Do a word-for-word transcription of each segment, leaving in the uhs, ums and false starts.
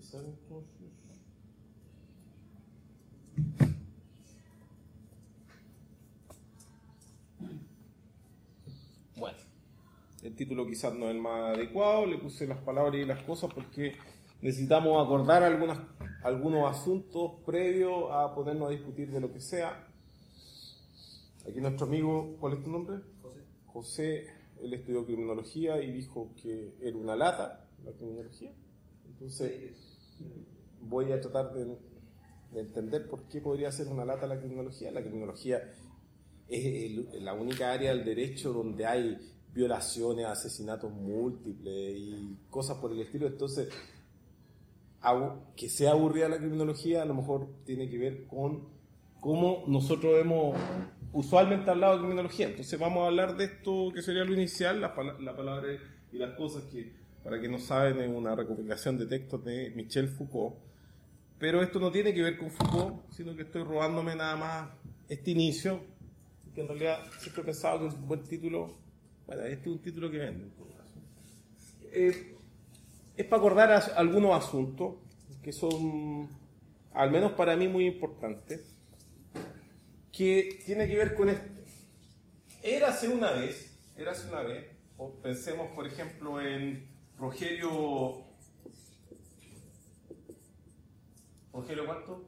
empezar entonces. Bueno, el título quizás no es el más adecuado, le puse las palabras y las cosas porque necesitamos acordar algunas, algunos asuntos previos a ponernos a discutir de lo que sea. Aquí nuestro amigo, ¿cuál es tu nombre? José. José, él estudió criminología y dijo que era una lata la criminología. Entonces voy a tratar de, de entender por qué podría ser una lata la criminología. La criminología es el, la única área del derecho donde hay violaciones, asesinatos múltiples y cosas por el estilo. Entonces, que sea aburrida la criminología a lo mejor tiene que ver con cómo nosotros hemos usualmente hablado de criminología. Entonces vamos a hablar de esto que sería lo inicial, la, la palabra y las cosas, que para quien no saben es una recopilación de textos de Michel Foucault. Pero esto no tiene que ver con Foucault, sino que estoy robándome nada más este inicio, que en realidad siempre he pensado que es un buen título. Bueno, este es un título que vende en todo caso. Eh, es para acordar a, a algunos asuntos que son, al menos para mí, muy importantes, que tiene que ver con esto. Érase una vez, érase una vez, o pensemos por ejemplo en Rogerio, ¿Rogerio cuánto?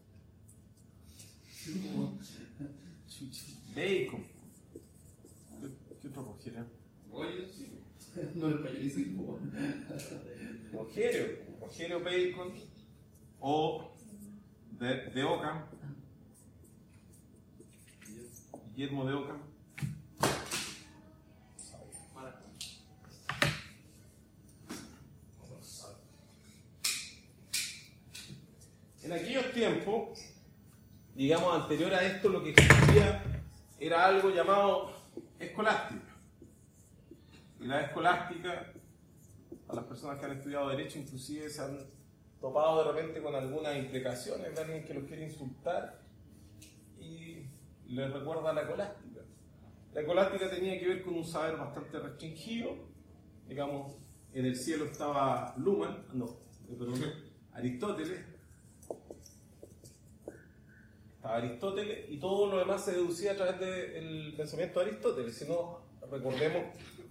Bacon. ¿Qué otro Rogerio? Oye, sí. No es payarísimo. Rogerio, Rogerio Bacon o de, de Ockham. Guillermo de Ockham. En aquellos tiempos, digamos anterior a esto, lo que existía era algo llamado escolástica. Y la escolástica, a las personas que han estudiado Derecho inclusive se han topado de repente con algunas implicaciones de alguien que los quiere insultar y les recuerda a la escolástica. La escolástica tenía que ver con un saber bastante restringido. Digamos, en el cielo estaba Luhmann, no, perdón, Aristóteles. Estaba Aristóteles y todo lo demás se deducía a través del pensamiento de Aristóteles. Si no, recordemos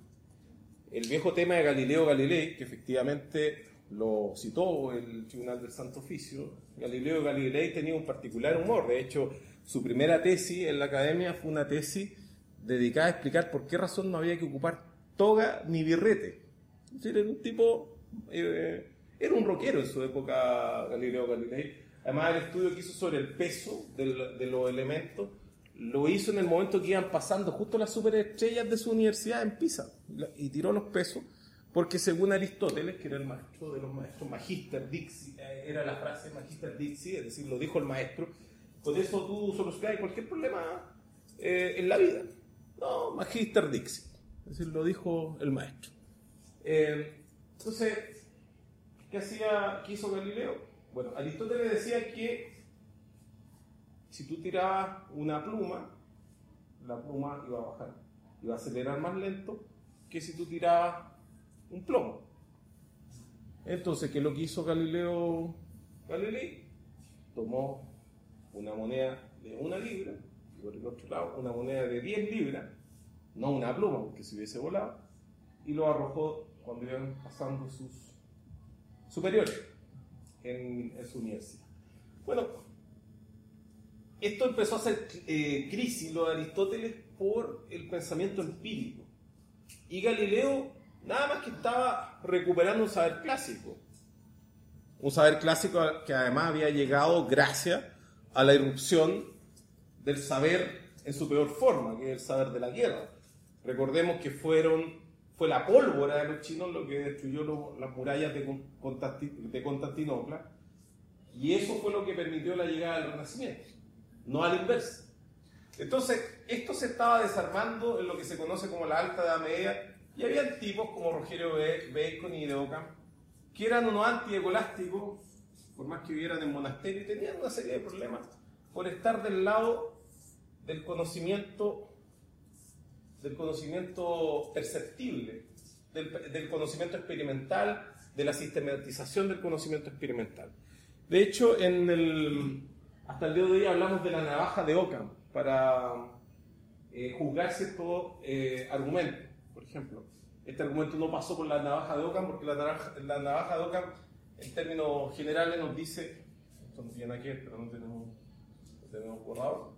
el viejo tema de Galileo Galilei, que efectivamente lo citó el Tribunal del Santo Oficio. Galileo Galilei tenía un particular humor. De hecho, su primera tesis en la academia fue una tesis dedicada a explicar por qué razón no había que ocupar toga ni birrete. Es decir, era un tipo, eh, era un rockero en su época Galileo Galilei. Además, el estudio que hizo sobre el peso de los elementos lo hizo en el momento que iban pasando justo las superestrellas de su universidad en Pisa y tiró los pesos porque según Aristóteles, que era el maestro de los maestros, Magister Dixi, era la frase Magister Dixi, es decir, lo dijo el maestro, con eso tú solucionas cualquier problema eh, en la vida. No, Magister Dixi, es decir, lo dijo el maestro. Eh, entonces, ¿qué hacía, qué hizo Galileo? Bueno, Aristóteles decía que si tú tirabas una pluma, la pluma iba a bajar, iba a acelerar más lento que si tú tirabas un plomo. Entonces, ¿qué es lo que hizo Galileo Galilei? Tomó una moneda de una libra y por el otro lado una moneda de diez libras, no una pluma porque se hubiese volado, y lo arrojó cuando iban pasando sus superiores en, en su universidad. Bueno, esto empezó a hacer eh, crisis, lo de Aristóteles, por el pensamiento empírico. Y Galileo nada más que estaba recuperando un saber clásico. Un saber clásico que además había llegado gracias a la irrupción del saber en su peor forma, que es el saber de la guerra. Recordemos que fueron, fue la pólvora de los chinos lo que destruyó lo, las murallas de, Constantin, de Constantinopla, y eso fue lo que permitió la llegada del Renacimiento, no al inverso. Entonces, esto se estaba desarmando en lo que se conoce como la Alta Edad Media, y había tipos como Rogerio Bacon y de Ockham, que eran unos anti-escolásticos, por más que vivieran en monasterio, y tenían una serie de problemas por estar del lado del conocimiento, del conocimiento perceptible, del, del conocimiento experimental, de la sistematización del conocimiento experimental. De hecho, en el, hasta el día de hoy hablamos de la navaja de Occam para eh, juzgar ciertos eh, argumentos. Por ejemplo, este argumento no pasó por la navaja de Occam porque la navaja, la navaja de Occam, en términos generales, nos dice, esto no tiene aquí, pero no tenemos, no tenemos borrado,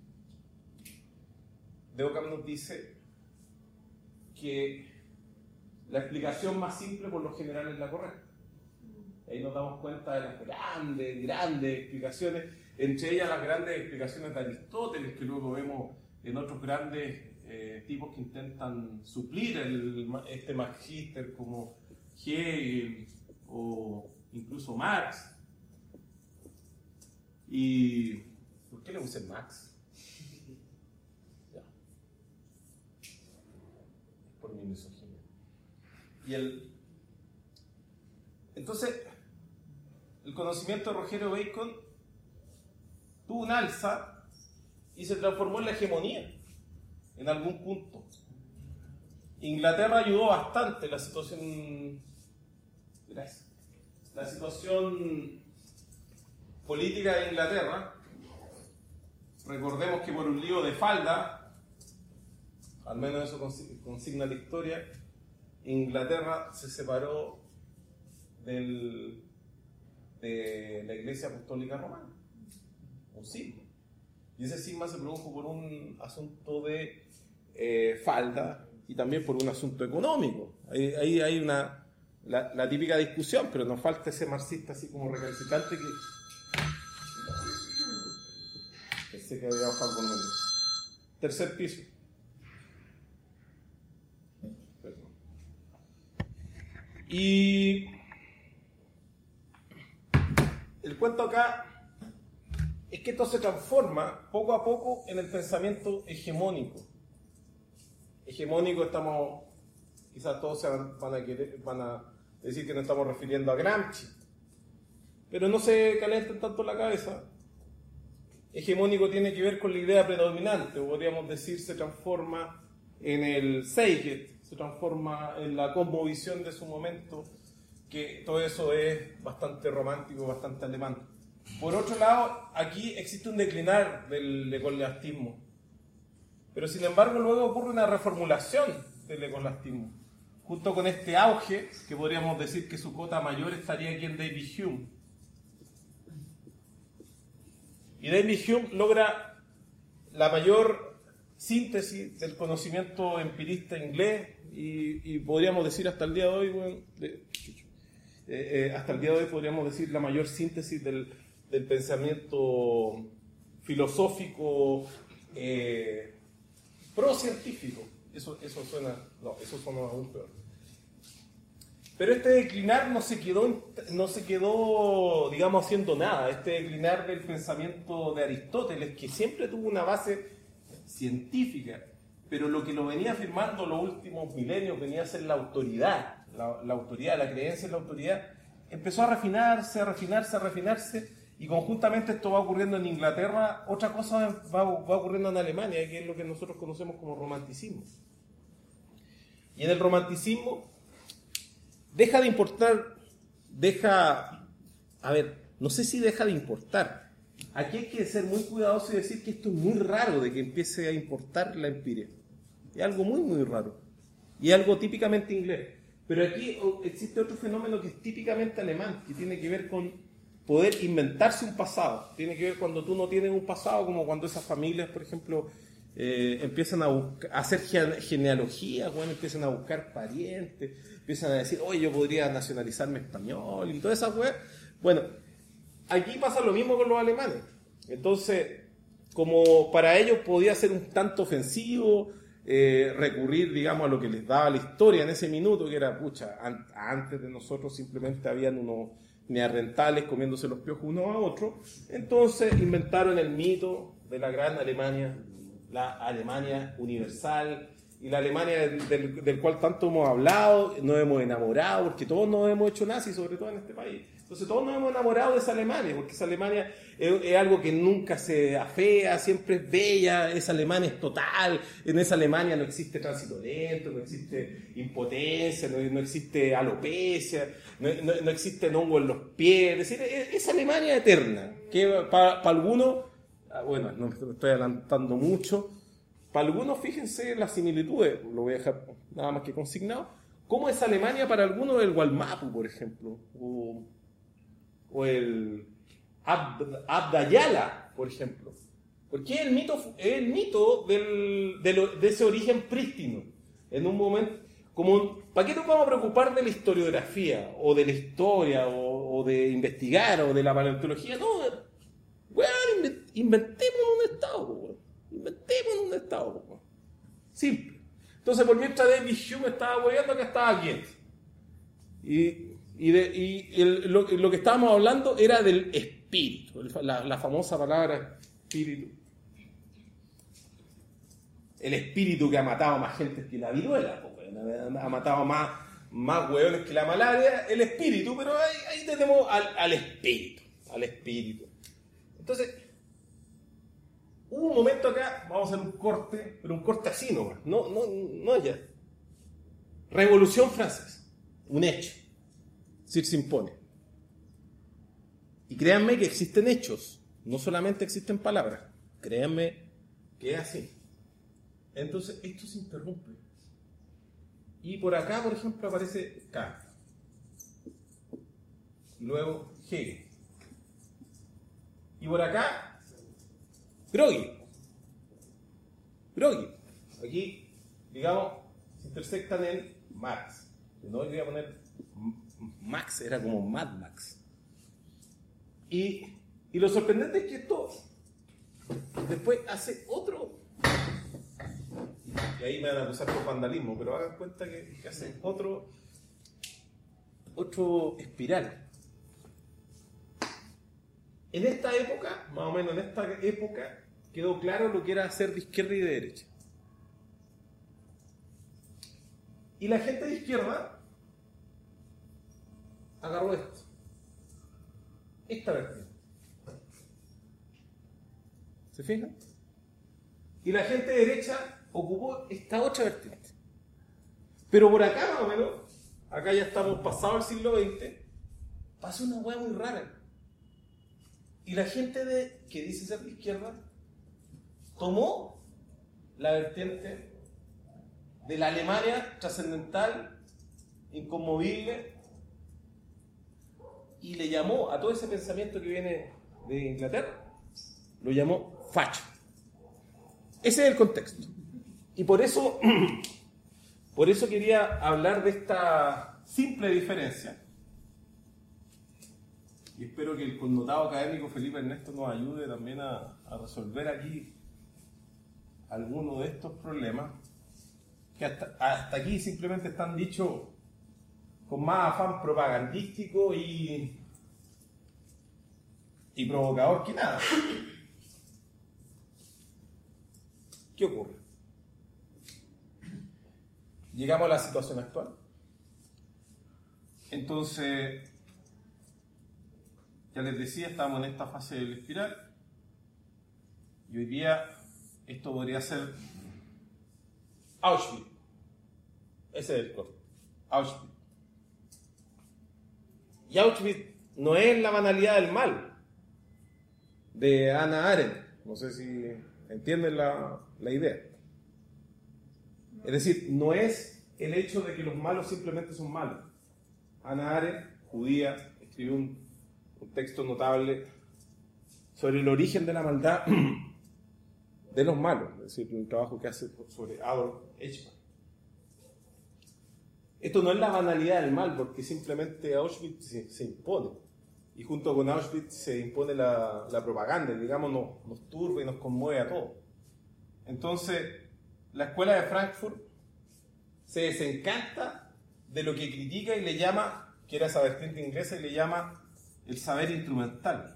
de Occam nos dice que la explicación más simple por lo general es la correcta. Ahí nos damos cuenta de las grandes, grandes explicaciones, entre ellas las grandes explicaciones de Aristóteles, que luego vemos en otros grandes eh, tipos que intentan suplir el, este magíster, como Hegel o incluso Marx. ¿Y por qué le puse Max? Ya. Por mi misoginia. Y el, entonces, el conocimiento de Rogerio Bacon tuvo un alza y se transformó en la hegemonía en algún punto. Inglaterra ayudó bastante la situación, gracias, la situación política de Inglaterra. Recordemos que por un lío de falda, al menos eso consigna la historia, Inglaterra se separó del, de la Iglesia Apostólica Romana, un cisma. Y ese cisma se produjo por un asunto de eh, falda y también por un asunto económico. Ahí, ahí hay una, la, la típica discusión, pero nos falta ese marxista así como recalcitrante que... Pensé que había bajado con el tercer piso. Y el cuento acá es que esto se transforma poco a poco en el pensamiento hegemónico. Hegemónico estamos, quizás todos se van a, querer, van a decir que nos estamos refiriendo a Gramsci, pero no se calienten tanto la cabeza. Hegemónico tiene que ver con la idea predominante, o podríamos decir se transforma en el Seiget, se transforma en la cosmovisión de su momento, que todo eso es bastante romántico, bastante alemán. Por otro lado, aquí existe un declinar del ecolastismo, pero sin embargo luego ocurre una reformulación del ecolastismo, junto con este auge, que podríamos decir que su cota mayor estaría aquí en David Hume. Y David Hume logra la mayor síntesis del conocimiento empirista inglés y, y podríamos decir hasta el día de hoy, bueno, de, eh, eh, hasta el día de hoy podríamos decir la mayor síntesis del, del pensamiento filosófico eh, pro-científico. Eso, eso suena, no, eso suena aún peor. Pero este declinar no se quedó, no se quedó, digamos, haciendo nada. Este declinar del pensamiento de Aristóteles, que siempre tuvo una base científica, pero lo que lo venía afirmando los últimos milenios venía a ser la autoridad, la, la autoridad, la creencia en la autoridad, empezó a refinarse, a refinarse, a refinarse, y conjuntamente esto va ocurriendo en Inglaterra, otra cosa va, va ocurriendo en Alemania, que es lo que nosotros conocemos como romanticismo. Y en el romanticismo deja de importar, deja, a ver, no sé si deja de importar. Aquí hay que ser muy cuidadoso y decir que esto es muy raro de que empiece a importar la empiria. Es algo muy, muy raro. Y algo típicamente inglés. Pero aquí existe otro fenómeno que es típicamente alemán, que tiene que ver con poder inventarse un pasado. Tiene que ver cuando tú no tienes un pasado, como cuando esas familias, por ejemplo, eh, empiezan a, buscar, a hacer genealogías, bueno, empiezan a buscar parientes, empiezan a decir, oye, yo podría nacionalizarme español y todas esas weas. Bueno, aquí pasa lo mismo con los alemanes. Entonces, como para ellos podía ser un tanto ofensivo eh, recurrir, digamos, a lo que les daba la historia en ese minuto, que era, pucha, an- antes de nosotros simplemente habían unos neandertales comiéndose los piojos uno a otro. Entonces inventaron el mito de la gran Alemania, la Alemania universal, y la Alemania del, del, del cual tanto hemos hablado, nos hemos enamorado, porque todos nos hemos hecho nazis, sobre todo en este país. Entonces todos nos hemos enamorado de esa Alemania, porque esa Alemania es, es algo que nunca se afea, siempre es bella, esa Alemania es total, en esa Alemania no existe tránsito lento, no existe impotencia, no, no existe alopecia, no, no, no existe hongo en los pies, es decir, es, esa Alemania eterna, que para pa algunos, bueno, no me estoy adelantando mucho, para algunos fíjense las similitudes, lo voy a dejar nada más que consignado, cómo es Alemania para algunos el Gualmapu, por ejemplo, o... o el Abd, Abdayala, por ejemplo. Porque es el mito, es el mito del, de, lo, de ese origen prístino. En un momento, como, ¿para qué nos vamos a preocupar de la historiografía, o de la historia, o, o de investigar, o de la paleontología? No, weón, inventemos un estado, weón. Inventemos un estado, weón. Simple. Entonces, por mientras David Hume estaba hueveando, acá estaba Kent. Y... Y, de, y el, lo, lo que estábamos hablando era del espíritu, la, la famosa palabra espíritu. El espíritu que ha matado más gente que la viruela, pues, ha matado más, más hueones que la malaria, el espíritu, pero ahí, ahí tenemos al, al espíritu, al espíritu. Entonces, hubo un momento acá, vamos a hacer un corte, pero un corte así nomás, no, no, no allá. Revolución Francesa, un hecho. Se impone. Y créanme que existen hechos, no solamente existen palabras. Créanme que es así. Entonces, esto se interrumpe. Y por acá, por ejemplo, aparece Kant. Y luego Hegel. Y por acá, Broglie. Broglie. Aquí, digamos, se intersectan en Marx. No le voy a poner Max, era como Mad Max. Y, y lo sorprendente es que esto después hace otro, y ahí me van a acusar por vandalismo, pero hagan cuenta que, que hace otro otro espiral. En esta época, más o menos en esta época, quedó claro lo que era hacer de izquierda y de derecha. Y la gente de izquierda agarró esto, esta vertiente. ¿Se fijan? Y la gente de derecha ocupó esta otra vertiente. Pero por acá, más o menos, acá ya estamos pasados el siglo veinte, pasó una hueá muy rara. Y la gente de, que dice ser de izquierda tomó la vertiente de la Alemania trascendental, inconmovible, y le llamó a todo ese pensamiento que viene de Inglaterra, lo llamó facho. Ese es el contexto. Y por eso, por eso quería hablar de esta simple diferencia. Y espero que el connotado académico Felipe Ernesto nos ayude también a, a resolver aquí algunos de estos problemas que hasta, hasta aquí simplemente están dichos con más afán propagandístico y, y provocador que nada. ¿Qué ocurre? Llegamos a la situación actual. Entonces, ya les decía, estamos en esta fase del espiral. Y hoy día esto podría ser Auschwitz. Ese es el corte. Auschwitz. Y Auschwitz no es la banalidad del mal de Hannah Arendt. No sé si entienden la, la idea. Es decir, no es el hecho de que los malos simplemente son malos. Hannah Arendt, judía, escribió un, un texto notable sobre el origen de la maldad de los malos, es decir, un trabajo que hace sobre Adolf Eichmann. Esto no es la banalidad del mal, porque simplemente Auschwitz se, se impone. Y junto con Auschwitz se impone la, la propaganda, digamos, nos, nos turba y nos conmueve a todos. Entonces, la escuela de Frankfurt se desencanta de lo que critica y le llama, que era esa vertiente inglesa, y le llama el saber instrumental.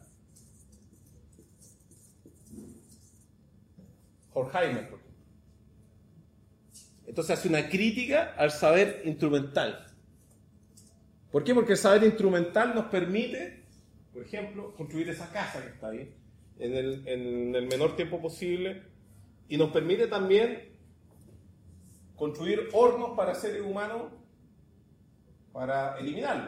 Horkheimer, por ejemplo. Entonces hace una crítica al saber instrumental. ¿Por qué? Porque el saber instrumental nos permite, por ejemplo, construir esa casa que está ahí en el, en el menor tiempo posible, y nos permite también construir hornos para seres humanos para eliminarlos.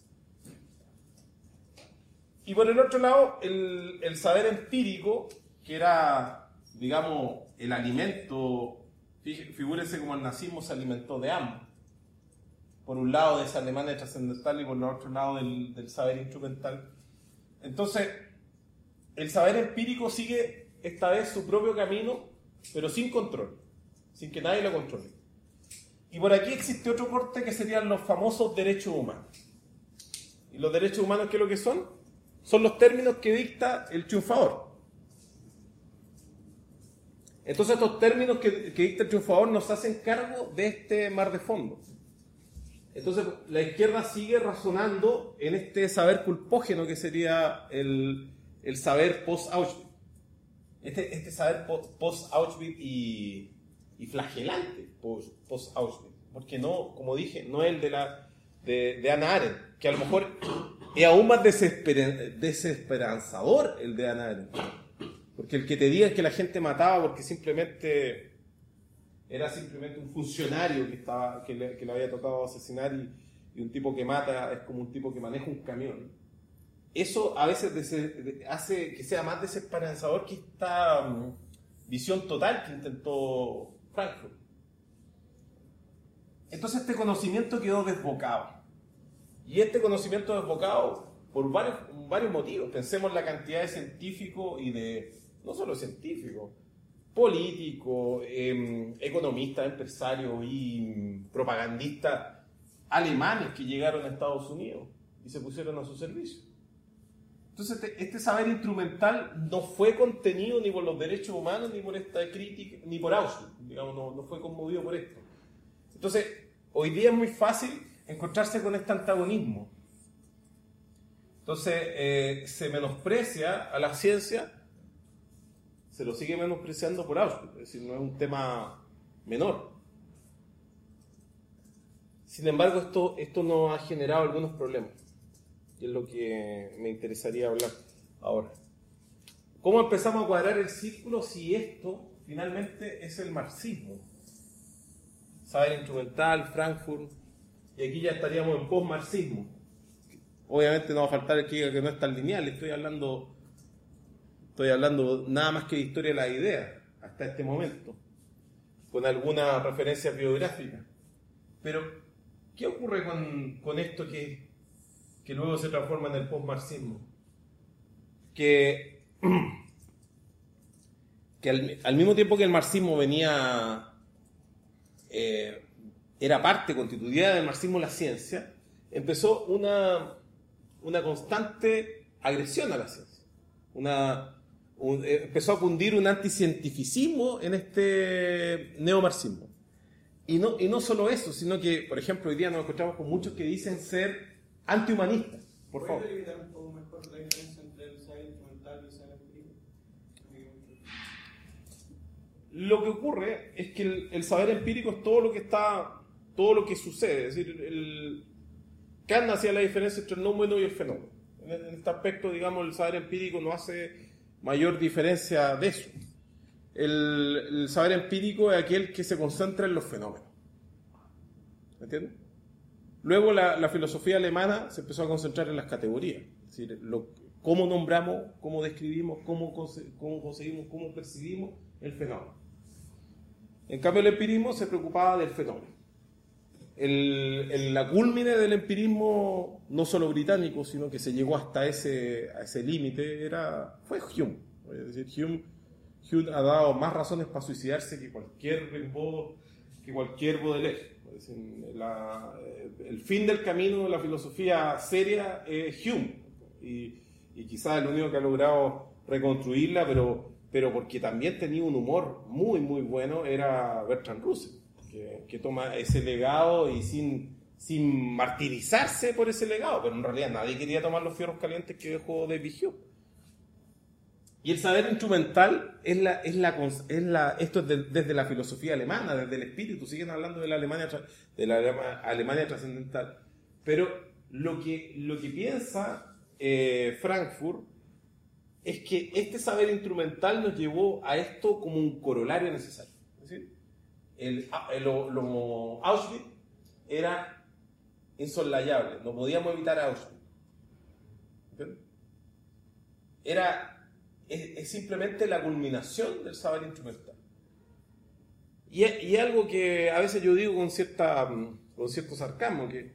Y por el otro lado, el, el saber empírico, que era, digamos, el alimento, figúrense como el nazismo se alimentó de ambos. Por un lado de esa Alemania trascendental y por el otro lado del, del saber instrumental. Entonces, el saber empírico sigue esta vez su propio camino, pero sin control, sin que nadie lo controle. Y por aquí existe otro corte que serían los famosos derechos humanos. ¿Y los derechos humanos qué es lo que son? Son los términos que dicta el triunfador. Entonces estos términos que, que dicta el triunfador nos hacen cargo de este mar de fondo. Entonces la izquierda sigue razonando en este saber culpógeno que sería el, el saber post-Auschwitz. Este, este saber post-Auschwitz y, y flagelante post-Auschwitz. Porque no, como dije, no es el de, la, de, de Hannah Arendt, que a lo mejor es aún más desesper, desesperanzador el de Hannah Arendt. Porque el que te diga que la gente mataba porque simplemente era simplemente un funcionario que, estaba, que, le, que le había tocado asesinar y, y un tipo que mata es como un tipo que maneja un camión. Eso a veces des, hace que sea más desesperanzador que esta um, visión total que intentó Frankfurt. Entonces este conocimiento quedó desbocado. Y este conocimiento desbocado por varios, varios motivos. Pensemos en la cantidad de científicos y de, no solo científicos, políticos, eh, economistas, empresarios y propagandistas alemanes que llegaron a Estados Unidos y se pusieron a su servicio. Entonces este, este saber instrumental no fue contenido ni por los derechos humanos, ni por esta crítica, ni por Auschwitz, digamos, no, no fue conmovido por esto. Entonces, hoy día es muy fácil encontrarse con este antagonismo. Entonces, eh, se menosprecia a la ciencia, se lo sigue menospreciando por Auschwitz, es decir, no es un tema menor. Sin embargo, esto, esto nos ha generado algunos problemas, y es lo que me interesaría hablar ahora. ¿Cómo empezamos a cuadrar el círculo si esto finalmente es el marxismo? Saber instrumental, Frankfurt, y aquí ya estaríamos en post-marxismo. Obviamente no va a faltar el que diga que no es tan lineal, estoy hablando, estoy hablando nada más que de historia de la idea hasta este momento, con alguna referencia biográfica. Pero, ¿qué ocurre con, con esto que, que luego se transforma en el post-marxismo? Que, que al, al mismo tiempo que el marxismo venía... Eh, era parte constitutiva del marxismo la ciencia, empezó una, una constante agresión a la ciencia. Una, un, eh, empezó a cundir un anticientificismo en este neomarxismo. Y no, y no solo eso, sino que, por ejemplo, hoy día nos encontramos con muchos que dicen ser antihumanistas. Por favor. ¿Puedes delimitar un poco mejor la diferencia entre el saber instrumental y el saber empírico? Lo que ocurre es que el, el saber empírico es todo lo que está... todo lo que sucede, es decir, el, Kant hacía la diferencia entre el nómeno y el fenómeno. En, en este aspecto, digamos, el saber empírico no hace mayor diferencia de eso. El, el saber empírico es aquel que se concentra en los fenómenos. ¿Me entiendes? Luego la, la filosofía alemana se empezó a concentrar en las categorías, es decir, lo, cómo nombramos, cómo describimos, cómo, cómo conseguimos, cómo percibimos el fenómeno. En cambio, el empirismo se preocupaba del fenómeno. El, el, la cúlmine del empirismo, no solo británico, sino que se llegó hasta ese, a ese límite, era, fue Hume. Es decir, Hume, Hume ha dado más razones para suicidarse que cualquier Rimbaud, que cualquier Baudelaire. Es decir, la, el fin del camino de la filosofía seria es Hume. Y, y quizás el único que ha logrado reconstruirla, pero, pero porque también tenía un humor muy, muy bueno, era Bertrand Russell. Que, que toma ese legado y sin, sin martirizarse por ese legado, pero en realidad nadie quería tomar los fierros calientes que dejó David Hume. Y el saber instrumental es la, es la, es la esto es de, desde la filosofía alemana, desde el espíritu, siguen hablando de la Alemania, de la Alemania trascendental, pero lo que, lo que piensa eh, Frankfurt es que este saber instrumental nos llevó a esto como un corolario necesario. Es decir, el, el, lo, lo, Auschwitz era insoslayable, no podíamos evitar Auschwitz. ¿Entiendes? Era, es, es simplemente la culminación del saber instrumental. Y, y algo que a veces yo digo con, cierta, con cierto sarcasmo, que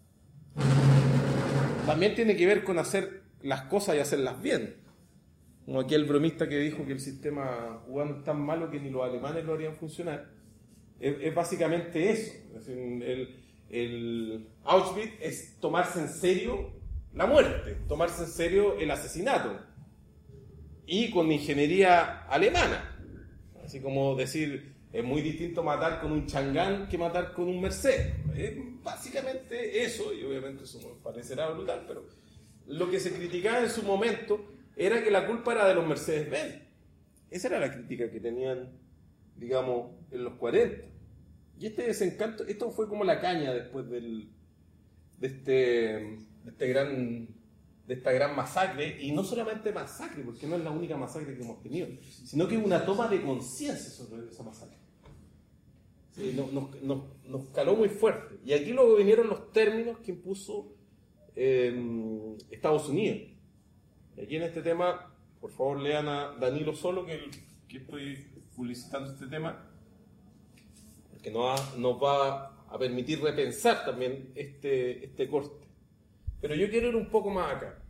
también tiene que ver con hacer las cosas y hacerlas bien. Como aquel bromista que dijo que el sistema cubano es tan malo que ni los alemanes lo harían funcionar. Es, es básicamente eso. Es decir, el, el Auschwitz es tomarse en serio la muerte, tomarse en serio el asesinato. Y con ingeniería alemana. Así como decir, es muy distinto matar con un Chang'an que matar con un Mercedes. Es básicamente eso, y obviamente eso me parecerá brutal, pero lo que se criticaba en su momento era que la culpa era de los Mercedes-Benz. Esa era la crítica que tenían, digamos, en los cuarenta. Y este desencanto, esto fue como la caña después del, de, este, de, este gran, de esta gran masacre, y no solamente masacre, porque no es la única masacre que hemos tenido, sino que una toma de conciencia sobre esa masacre. Sí, nos, nos, nos, nos caló muy fuerte. Y aquí luego vinieron los términos que impuso eh, Estados Unidos. Y aquí en este tema, por favor lean a Danilo Solo, que, que estoy publicitando este tema, porque nos va, nos va a permitir repensar también este, este corte. Pero yo quiero ir un poco más acá.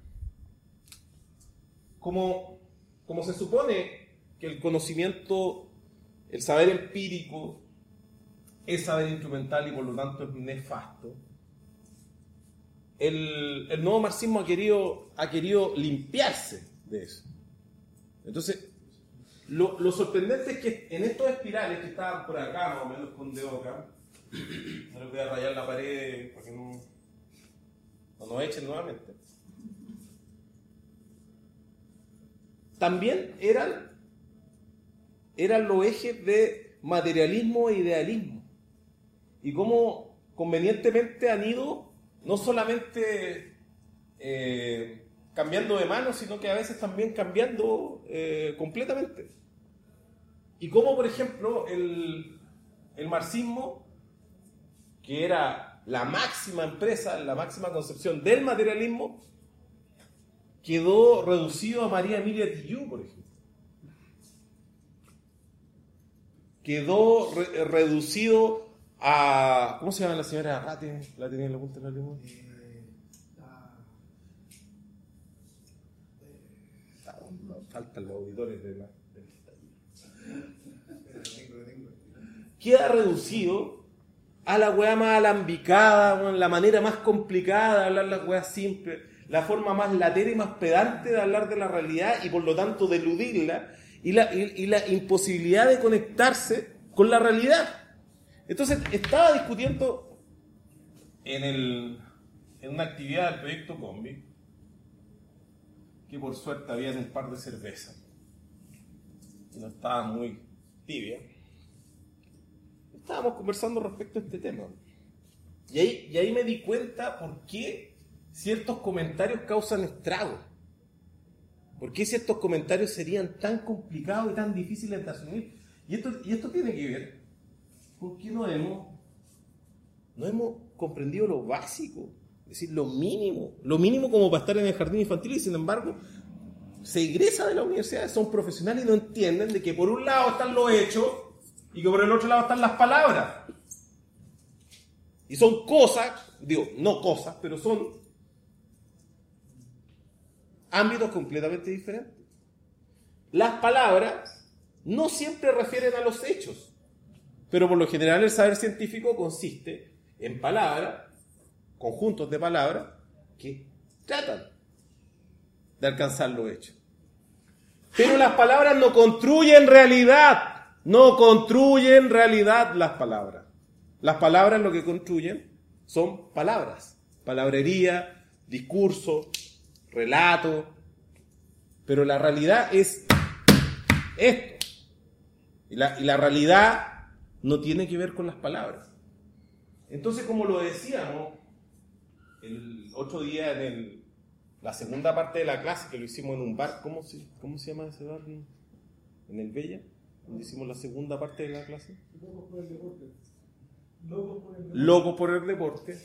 Como, como se supone que el conocimiento, el saber empírico, es saber instrumental y por lo tanto es nefasto, El, el nuevo marxismo ha querido, ha querido limpiarse de eso. Entonces, lo, lo sorprendente es que en estos espirales que estaban por acá, más o menos con dedo acá, no les voy a rayar la pared para que no, no nos echen nuevamente, también eran, eran los ejes de materialismo e idealismo. Y cómo convenientemente han ido no solamente eh, cambiando de mano, sino que a veces también cambiando eh, completamente. Y como, por ejemplo, el, el marxismo, que era la máxima empresa, la máxima concepción del materialismo, quedó reducido a María Emilia Tillú, por ejemplo. Quedó re- reducido a... ¿Cómo se llama la señora Arrate? ¿La tenía en la punta de la lengua? Eh, la, eh, faltan los auditores de la... Queda reducido a la weá más alambicada, la manera más complicada de hablar las weas simples, la forma más latera y más pedante de hablar de la realidad y por lo tanto de eludirla, y la, y, y la imposibilidad de conectarse con la realidad. Entonces, estaba discutiendo en, el, en una actividad del proyecto Combi, que por suerte había un par de cervezas, y no estaba muy tibia. Estábamos conversando respecto a este tema. Y ahí, y ahí me di cuenta por qué ciertos comentarios causan estragos. ¿Por qué ciertos comentarios serían tan complicados y tan difíciles de asumir? Y esto, y esto tiene que ver con que no hemos, no hemos comprendido lo básico, es decir, lo mínimo, lo mínimo como para estar en el jardín infantil, y sin embargo se egresa de la universidad, son profesionales y no entienden de que por un lado están los hechos y que por el otro lado están las palabras. Y son cosas, digo, no cosas, pero son ámbitos completamente diferentes. Las palabras no siempre refieren a los hechos, pero por lo general el saber científico consiste en palabras, conjuntos de palabras, que tratan de alcanzar los hechos. Pero las palabras no construyen realidad, no construyen realidad las palabras. Las palabras lo que construyen son palabras, palabrería, discurso, relato, pero la realidad es esto. Y la, y la realidad no tiene que ver con las palabras. Entonces, como lo decíamos, el otro día en el, la segunda parte de la clase, que lo hicimos en un bar, ¿cómo se, cómo se llama ese bar? En el Bella, donde hicimos la segunda parte de la clase. Locos por el deporte. Locos por el deporte. Locos por el deporte.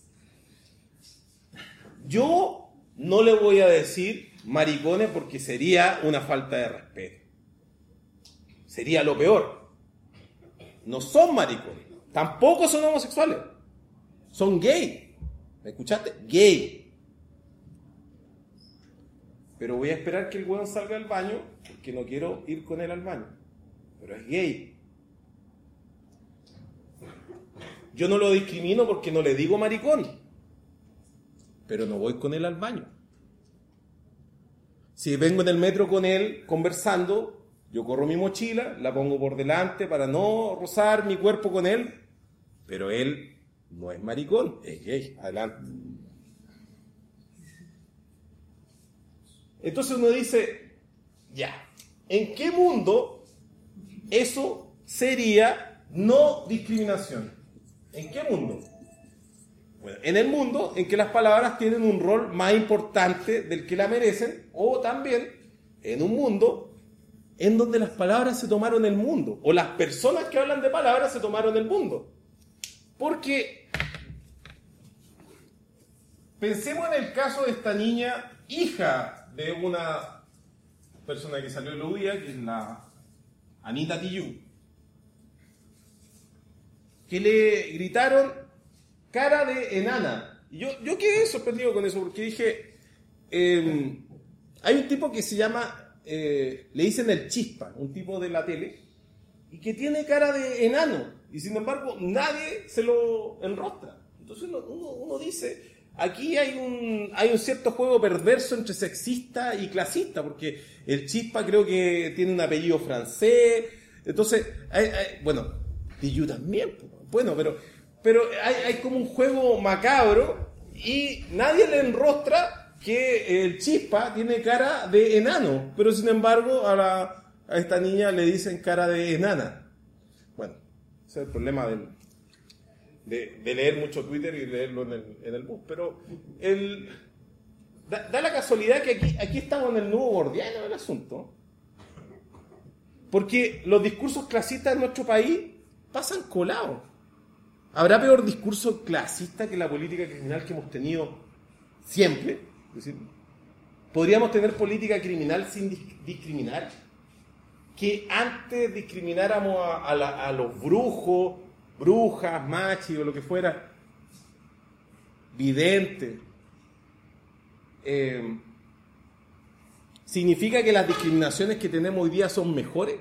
Yo no le voy a decir maricones porque sería una falta de respeto. Sería lo peor. No son maricones. Tampoco son homosexuales. Son gay. ¿Me escuchaste? Gay. Pero voy a esperar que el hueón salga del baño porque no quiero ir con él al baño. Pero es gay. Yo no lo discrimino porque no le digo maricón. Pero no voy con él al baño. Si vengo en el metro con él conversando, yo corro mi mochila, la pongo por delante para no rozar mi cuerpo con él, pero él no es maricón, es gay. Adelante. Entonces uno dice, ya, ¿en qué mundo eso sería no discriminación? ¿En qué mundo? Bueno, en el mundo en que las palabras tienen un rol más importante del que la merecen, o también en un mundo en donde las palabras se tomaron el mundo, o las personas que hablan de palabras se tomaron el mundo. Porque pensemos en el caso de esta niña, hija de una persona que salió de la U D I A, que es la Anita Tijoux, que le gritaron cara de enana. Y yo, yo quedé sorprendido con eso, porque dije, eh, hay un tipo que se llama, eh, le dicen el Chispa, un tipo de la tele, y que tiene cara de enano, y sin embargo nadie se lo enrostra. Entonces uno, uno, uno dice, aquí hay un, hay un cierto juego perverso entre sexista y clasista, porque el Chispa creo que tiene un apellido francés, entonces, hay, hay, bueno, Tijoux también, bueno, pero, pero hay, hay como un juego macabro y nadie le enrostra que el Chispa tiene cara de enano, pero sin embargo a, la, a esta niña le dicen cara de enana. Bueno, ese es el problema del, de, de leer mucho Twitter y leerlo en el, en el bus, pero el, da, da la casualidad que aquí, aquí estamos en el nudo gordiano del asunto, porque los discursos clasistas en nuestro país pasan colados. ¿Habrá peor discurso clasista que la política criminal que hemos tenido siempre? Es decir, ¿podríamos tener política criminal sin dis- discriminar? Que antes discrimináramos a, a, la, a los brujos, brujas, machis o lo que fuera, videntes, eh, ¿significa que las discriminaciones que tenemos hoy día son mejores?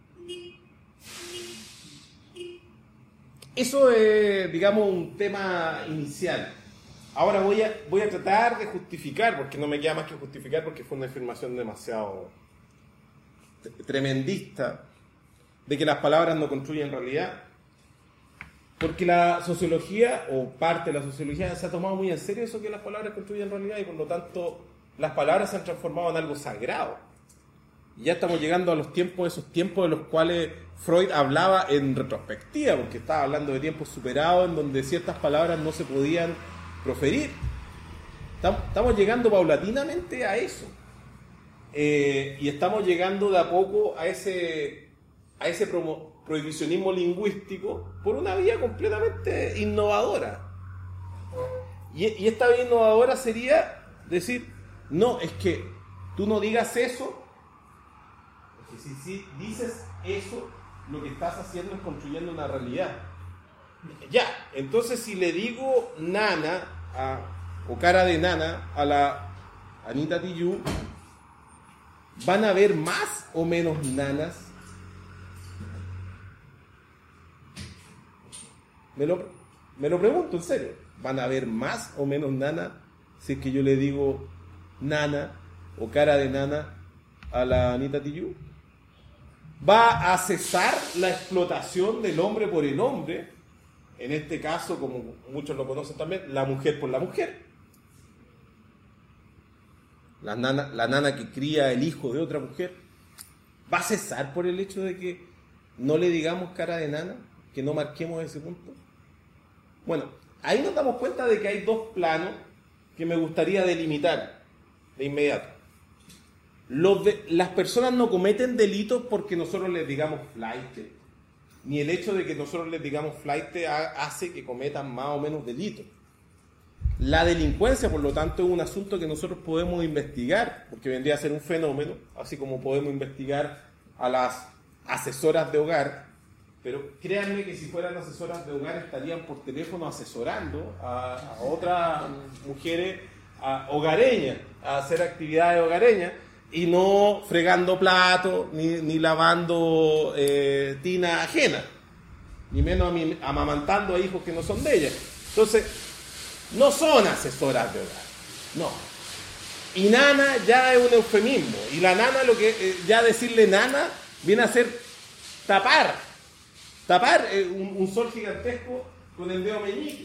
Eso es, digamos, un tema inicial. Ahora voy a, voy a tratar de justificar, porque no me queda más que justificar, porque fue una afirmación demasiado tremendista, de que las palabras no construyen realidad. Porque la sociología, o parte de la sociología, se ha tomado muy en serio eso que las palabras construyen realidad, y por lo tanto las palabras se han transformado en algo sagrado. Y ya estamos llegando a los tiempos, esos tiempos de los cuales Freud hablaba en retrospectiva, porque estaba hablando de tiempos superados en donde ciertas palabras no se podían proferir. Estamos llegando paulatinamente a eso. Eh, y estamos llegando de a poco a ese, a ese pro, prohibicionismo lingüístico por una vía completamente innovadora. Y, y esta vía innovadora sería decir, no, es que tú no digas eso, porque si, si dices eso, lo que estás haciendo es construyendo una realidad. Ya, entonces si le digo nana a, o cara de nana a la Anita Tijoux, ¿van a haber más o menos nanas? Me lo, me lo pregunto en serio. ¿Van a haber más o menos nanas si es que yo le digo nana o cara de nana a la Anita Tijoux? ¿Va a cesar la explotación del hombre por el hombre? En este caso, como muchos lo conocen también, la mujer por la mujer. La nana, la nana que cría el hijo de otra mujer. ¿Va a cesar por el hecho de que no le digamos cara de nana? ¿Que no marquemos ese punto? Bueno, ahí nos damos cuenta de que hay dos planos que me gustaría delimitar de inmediato. Los de, las personas no cometen delitos porque nosotros les digamos flaite, ni el hecho de que nosotros les digamos flaite hace que cometan más o menos delitos. La delincuencia, por lo tanto, es un asunto que nosotros podemos investigar, porque vendría a ser un fenómeno, así como podemos investigar a las asesoras de hogar, pero créanme que si fueran asesoras de hogar estarían por teléfono asesorando a, a otras mujeres a, hogareñas, a hacer actividades hogareñas, y no fregando platos, ni, ni lavando eh, tina ajena, ni menos amamantando a hijos que no son de ellas. Entonces, no son asesoras de hogar, no. Y nana ya es un eufemismo, y la nana, lo que eh, ya decirle nana viene a ser tapar, tapar eh, un, un sol gigantesco con el dedo meñique.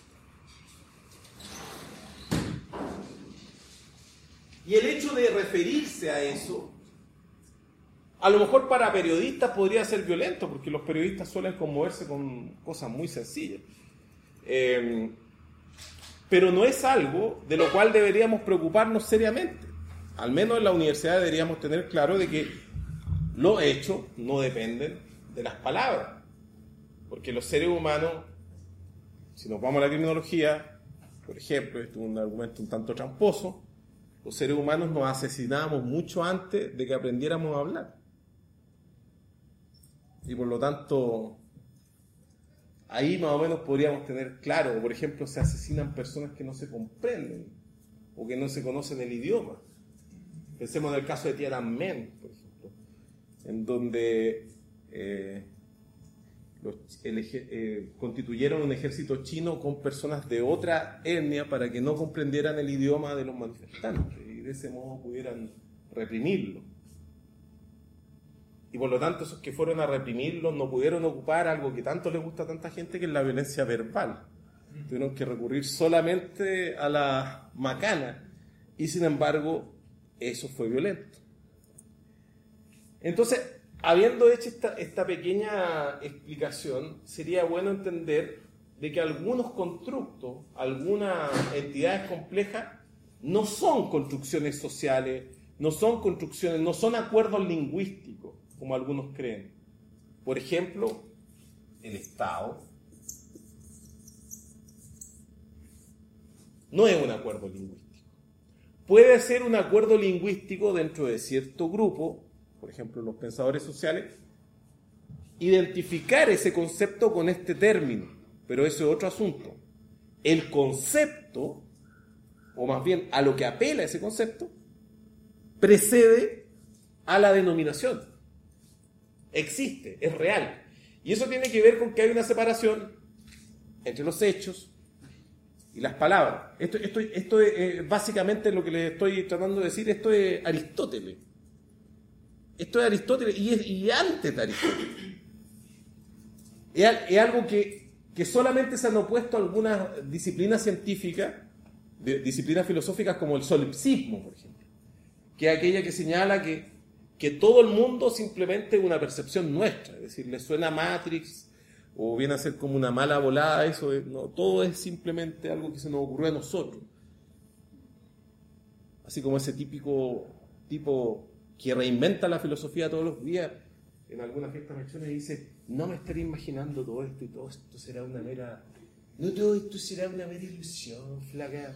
Y el hecho de referirse a eso, a lo mejor para periodistas podría ser violento, porque los periodistas suelen conmoverse con cosas muy sencillas. Eh, pero no es algo de lo cual deberíamos preocuparnos seriamente. Al menos en la universidad deberíamos tener claro de que los hechos no dependen de las palabras. Porque los seres humanos, si nos vamos a la criminología, por ejemplo, esto es un argumento un tanto tramposo, los seres humanos nos asesinábamos mucho antes de que aprendiéramos a hablar. Y por lo tanto, ahí más o menos podríamos tener claro, por ejemplo, se asesinan personas que no se comprenden o que no se conocen el idioma. Pensemos en el caso de Tiananmen, por ejemplo, en donde eh, los, el, eh, constituyeron un ejército chino con personas de otra etnia para que no comprendieran el idioma de los manifestantes y de ese modo pudieran reprimirlo. Y por lo tanto esos que fueron a reprimirlos no pudieron ocupar algo que tanto les gusta a tanta gente, que es la violencia verbal. Tuvieron que recurrir solamente a la macana y sin embargo eso fue violento. Entonces, habiendo hecho esta, esta pequeña explicación, sería bueno entender de que algunos constructos, algunas entidades complejas, no son construcciones sociales, no son construcciones, no son acuerdos lingüísticos, como algunos creen. Por ejemplo, el Estado no es un acuerdo lingüístico. Puede ser un acuerdo lingüístico dentro de cierto grupo, por ejemplo, los pensadores sociales, identificar ese concepto con este término, pero eso es otro asunto. El concepto, o más bien a lo que apela ese concepto, precede a la denominación. Existe, es real. Y eso tiene que ver con que hay una separación entre los hechos y las palabras. Esto, esto, esto es eh, básicamente lo que les estoy tratando de decir, esto es Aristóteles. Esto es Aristóteles y, es, y antes de Aristóteles. Es, es algo que, que solamente se han opuesto a algunas disciplinas científicas, de, disciplinas filosóficas como el solipsismo, por ejemplo, que es aquella que señala que, que todo el mundo simplemente es una percepción nuestra, es decir, le suena Matrix o viene a ser como una mala volada, eso es, no, todo es simplemente algo que se nos ocurrió a nosotros. Así como ese típico tipo que reinventa la filosofía todos los días, en alguna fiesta menciona y dice, no me estaré imaginando todo esto y todo esto será una mera, no todo esto será una mera ilusión, flaca.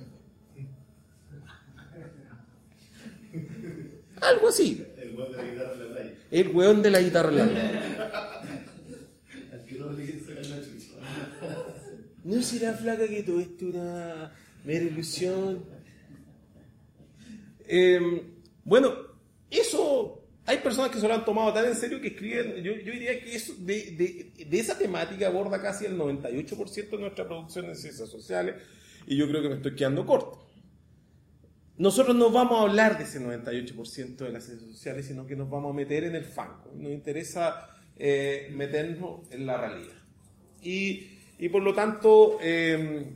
Algo así. El hueón de la guitarra en la playa. El hueón de la guitarra en la playa. Al que no le dice la noche. ¿No será, flaca, que todo esto es una mera ilusión? Eh, bueno, eso, hay personas que se lo han tomado tan en serio que escriben, yo, yo diría que eso, de, de, de esa temática aborda casi el noventa y ocho por ciento de nuestra producción en ciencias sociales, y yo creo que me estoy quedando corto. Nosotros no vamos a hablar de ese noventa y ocho por ciento de las ciencias sociales, sino que nos vamos a meter en el fango. Nos interesa eh, meternos en la realidad. Y, y por lo tanto, eh,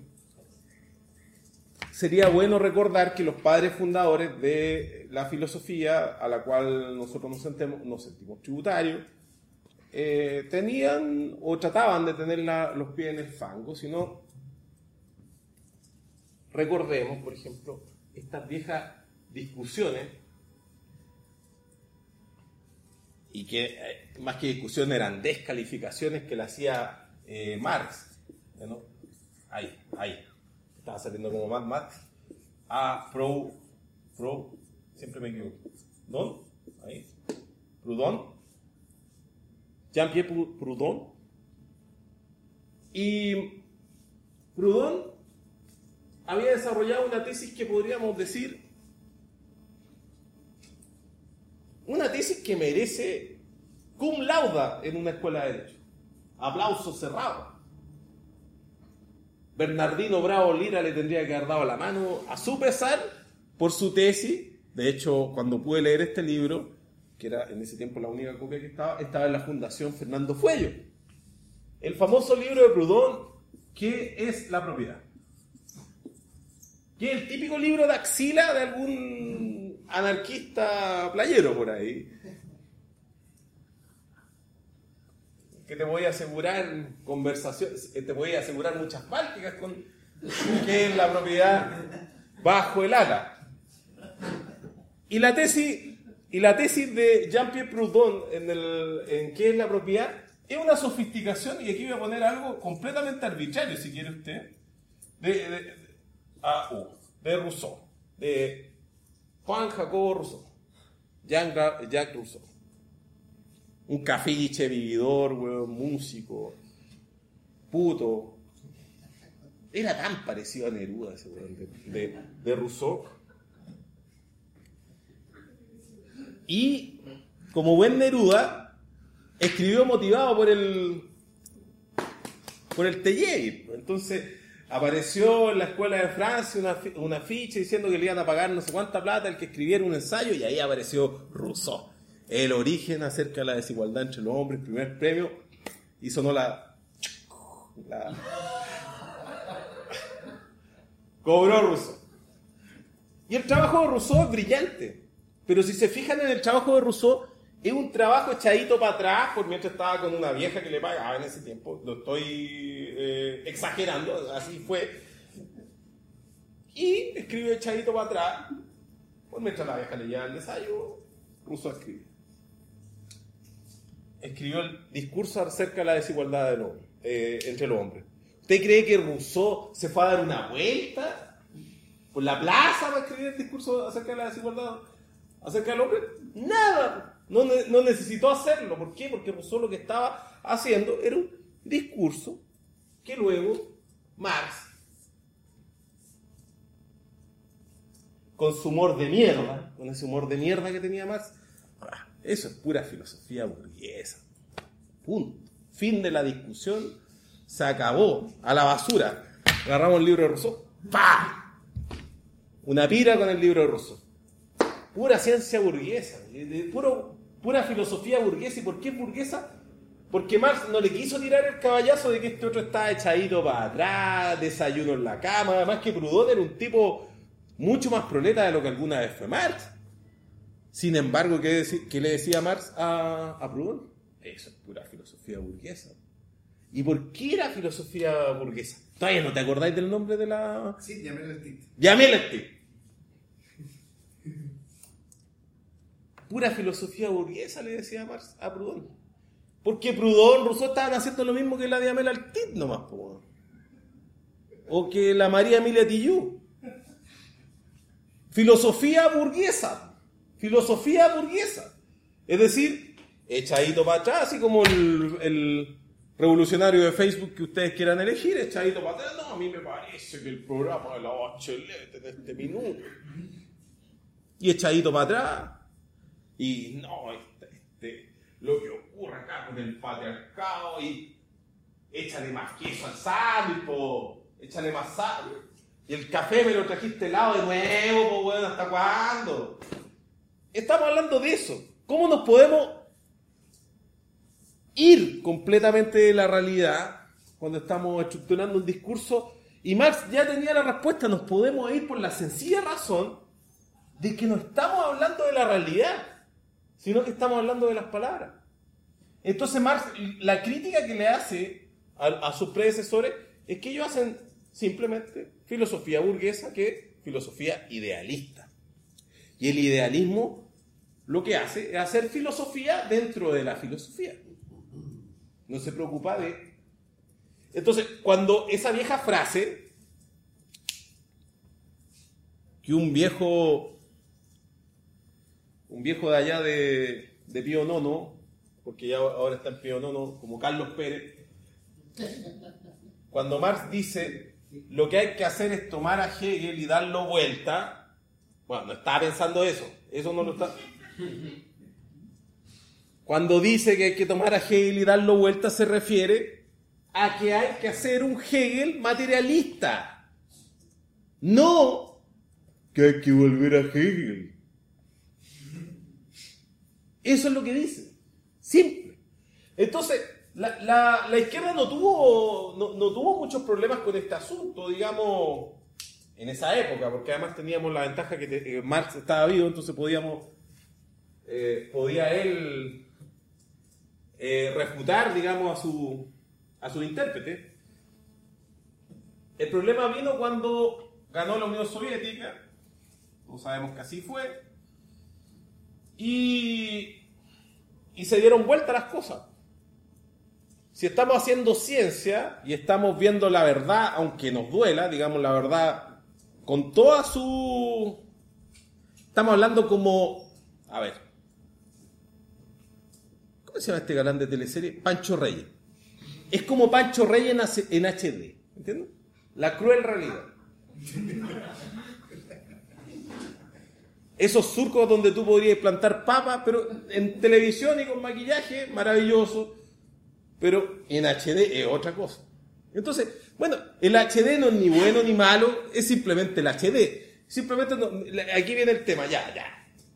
sería bueno recordar que los padres fundadores de la filosofía, a la cual nosotros nos sentimos, nos sentimos tributarios, eh, tenían o trataban de tener la, los pies en el fango, sino recordemos, por ejemplo, estas viejas discusiones, y que eh, más que discusiones eran descalificaciones que le hacía eh, Marx, ¿no? Ahí, ahí, estaba saliendo como Mad Max, a Pro, Pro, siempre me equivoco, Don, ahí, Proudhon, Jean-Pierre Proudhon, y Proudhon había desarrollado una tesis que podríamos decir, una tesis que merece cum laude en una escuela de derecho. Aplauso cerrado. Bernardino Bravo Lira le tendría que haber dado la mano a su pesar por su tesis. De hecho, cuando pude leer este libro, que era en ese tiempo la única copia que estaba, estaba en la Fundación Fernando Fuello. El famoso libro de Proudhon, ¿qué es la propiedad? Que es el típico libro de axila de algún anarquista playero por ahí. Que te voy a asegurar conversaciones, te voy a asegurar muchas prácticas con qué es la propiedad bajo el ala. Y la tesis, y la tesis de Jean-Pierre Proudhon en, el, en qué es la propiedad es una sofisticación, y aquí voy a poner algo completamente arbitrario, si quiere usted, de, de, de, ah, uh, de Rousseau, de Juan Jacobo Rousseau, Jean, Jacques Rousseau. Un cafiche, vividor, weón, músico, puto. Era tan parecido a Neruda ese weón de, de, de Rousseau. Y como buen Neruda, escribió motivado por el por el Teillet. Entonces apareció en la escuela de Francia una, una ficha diciendo que le iban a pagar no sé cuánta plata el que escribiera un ensayo, y ahí apareció Rousseau. El origen acerca de la desigualdad entre los hombres, primer premio, y sonó la... la cobró Rousseau. Y el trabajo de Rousseau es brillante, pero si se fijan en el trabajo de Rousseau, es un trabajo echadito para atrás, por mientras estaba con una vieja que le pagaba en ese tiempo, lo estoy eh, exagerando, así fue, y escribió echadito para atrás, por mientras la vieja le llevaba el ensayo, Rousseau escribió. Escribió el discurso acerca de la desigualdad de los, eh, entre los hombres. ¿Usted cree que Rousseau se fue a dar una vuelta por la plaza para escribir el discurso acerca de la desigualdad acerca del hombre? Nada. No, no necesitó hacerlo. ¿Por qué? Porque Rousseau lo que estaba haciendo era un discurso que luego Marx, con su humor de mierda, con ese humor de mierda que tenía Marx, eso es pura filosofía burguesa. Punto. Fin de la discusión. Se acabó. A la basura. Agarramos el libro de Rousseau. ¡Pah! Una pira con el libro de Rousseau. Pura ciencia burguesa. Puro, pura filosofía burguesa. ¿Y por qué es burguesa? Porque Marx no le quiso tirar el caballazo de que este otro estaba echadito para atrás, desayuno en la cama. Además que Proudhon era un tipo mucho más proleta de lo que alguna vez fue Marx. Sin embargo, ¿qué, dec- qué le decía Marx a, a Proudhon? Eso es pura filosofía burguesa. ¿Y por qué era filosofía burguesa? ¿Todavía no te acordáis del nombre de la...? Sí, llamé el título. Llamé el título. Pura filosofía burguesa, le decía Marx a Proudhon. Porque Proudhon, Rousseau estaban haciendo lo mismo que la Diamel Altit nomás, po. O que la María Emilia Tillú. Filosofía burguesa. Filosofía burguesa. Es decir, echadito para atrás, así como el, el revolucionario de Facebook que ustedes quieran elegir, echadito para atrás. No, a mí me parece que el programa de la Bachelet en este minuto. Y echadito para atrás. Y no, este, este, lo que ocurre acá con el patriarcado, y échale más queso al sándwich, po. Échale más sal. Y el café me lo trajiste helado de nuevo, po, bueno, ¿hasta cuándo? Estamos hablando de eso. ¿Cómo nos podemos ir completamente de la realidad cuando estamos estructurando un discurso? Y Marx ya tenía la respuesta. Nos podemos ir por la sencilla razón de que no estamos hablando de la realidad, sino que estamos hablando de las palabras. Entonces Marx, la crítica que le hace a, a sus predecesores es que ellos hacen simplemente filosofía burguesa que filosofía idealista. Y el idealismo lo que hace es hacer filosofía dentro de la filosofía. No se preocupa de... Entonces, cuando esa vieja frase, que un viejo, un viejo de allá de, de Pío Nono, porque ya ahora está en Pío Nono, como Carlos Pérez, cuando Marx dice, lo que hay que hacer es tomar a Hegel y darlo vuelta, bueno, no estaba pensando eso, eso no lo está... Cuando dice que hay que tomar a Hegel y darlo vuelta, se refiere a que hay que hacer un Hegel materialista. No que hay que volver a Hegel. Eso es lo que dice. Simple. Entonces, la, la, la izquierda no tuvo, no, no tuvo muchos problemas con este asunto, digamos, en esa época, porque además teníamos la ventaja que te, eh, Marx estaba vivo, entonces podíamos, eh, podía él eh, refutar, digamos, a su, a su intérprete. El problema vino cuando ganó la Unión Soviética, todos sabemos que así fue, y, y se dieron vuelta las cosas. Si estamos haciendo ciencia y estamos viendo la verdad, aunque nos duela, digamos la verdad, con toda su... Estamos hablando como... A ver. ¿Cómo se llama este galán de teleserie? Pancho Reyes. Es como Pancho Reyes en H D. ¿Entiendes? La cruel realidad. Esos surcos donde tú podrías plantar papas, pero en televisión y con maquillaje, maravilloso. Pero en H D es otra cosa. Entonces, bueno, el H D no es ni bueno ni malo, es simplemente el H D. Simplemente, no, aquí viene el tema, ya, ya.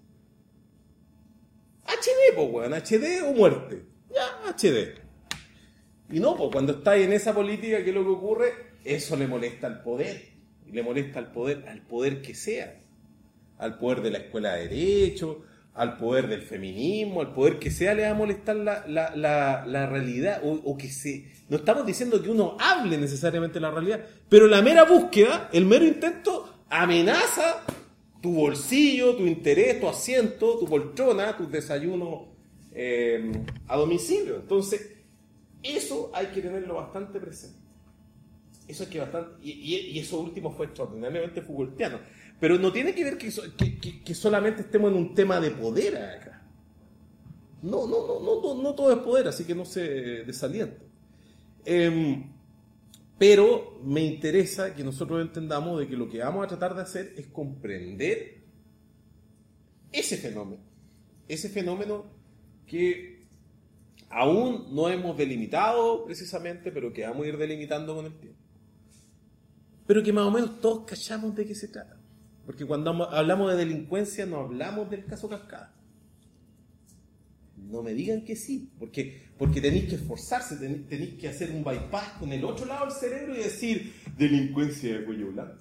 H D, pues, weón, H D o muerte. Ya, H D. Y no, pues, cuando está en esa política, ¿qué es lo que ocurre? Eso le molesta al poder. Y le molesta al poder, al poder que sea. Al poder de la escuela de Derecho, al poder del feminismo, al poder que sea, le va a molestar la, la, la, la realidad, o, o que se... No estamos diciendo que uno hable necesariamente la realidad, pero la mera búsqueda, el mero intento, amenaza tu bolsillo, tu interés, tu asiento, tu poltrona, tus desayunos eh, a domicilio. Entonces, eso hay que tenerlo bastante presente. Eso es que bastante... Y, y, y eso último fue extraordinariamente Foucaultiano. Pero no tiene que ver que, que, que, que solamente estemos en un tema de poder acá. No, no, no, no, no, no todo es poder, así que no se desaliente. Eh, pero me interesa que nosotros entendamos de que lo que vamos a tratar de hacer es comprender ese fenómeno. Ese fenómeno que aún no hemos delimitado precisamente, pero que vamos a ir delimitando con el tiempo. Pero que más o menos todos cachamos de qué se trata. Porque cuando hablamos de delincuencia no hablamos del caso Cascada. No me digan que sí, porque, porque tenéis que esforzarse, tenéis, tenéis que hacer un bypass con el otro lado del cerebro y decir delincuencia de cuello blanco.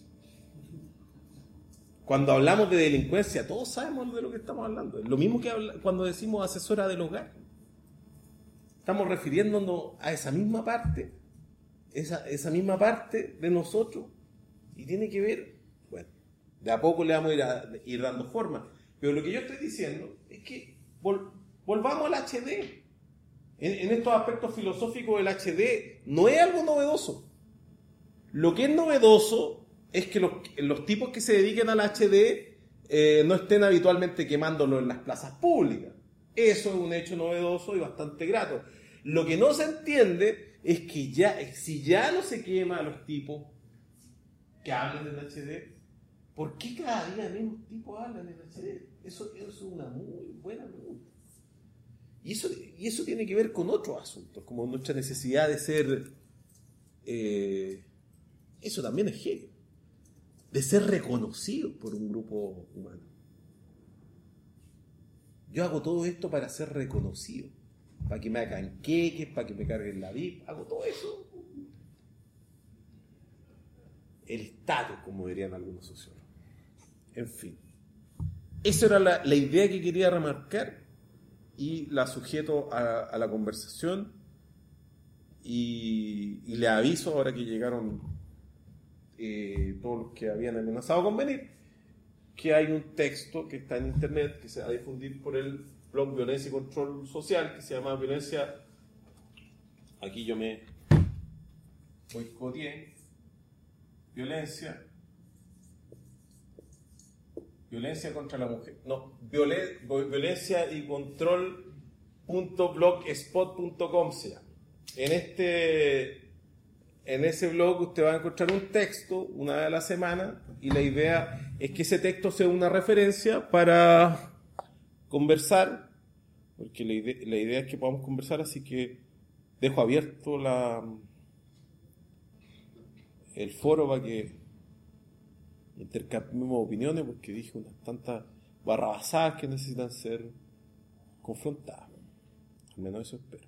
Cuando hablamos de delincuencia, todos sabemos de lo que estamos hablando. Es lo mismo que habla, cuando decimos asesora del hogar. Estamos refiriéndonos a esa misma parte, esa, esa misma parte de nosotros, y tiene que ver... De a poco le vamos a ir, a ir dando forma. Pero lo que yo estoy diciendo es que vol, volvamos al H D. En, en estos aspectos filosóficos el H D no es algo novedoso. Lo que es novedoso es que los, los tipos que se dediquen al H D eh, no estén habitualmente quemándolo en las plazas públicas. Eso es un hecho novedoso y bastante grato. Lo que no se entiende es que ya, si ya no se quema a los tipos que hablan del H D, ¿por qué cada día menos tipos hablan en H D? Eso, eso es una muy buena pregunta. Y eso, y eso tiene que ver con otros asuntos, como nuestra necesidad de ser... Eh, eso también es Hegel. De ser reconocido por un grupo humano. Yo hago todo esto para ser reconocido. Para que me hagan queques, para que me carguen la V I P. Hago todo eso. El estatus, como dirían algunos sociólogos. En fin, esa era la, la idea que quería remarcar y la sujeto a, a la conversación y, y le aviso ahora que llegaron eh, todos los que habían amenazado con venir, que hay un texto que está en internet que se va a difundir por el blog Violencia y Control Social, que se llama Violencia, aquí yo me boicoteé, Violencia, Violencia contra la mujer, no, violen, violencia y control punto blogspot punto com se llama. En este, en ese blog usted va a encontrar un texto una vez a la semana y la idea es que ese texto sea una referencia para conversar, porque la idea, la idea es que podamos conversar, así que dejo abierto la, el foro para que intercambiemos opiniones, porque dije unas tantas barrabasadas que necesitan ser confrontadas. Al menos eso espero.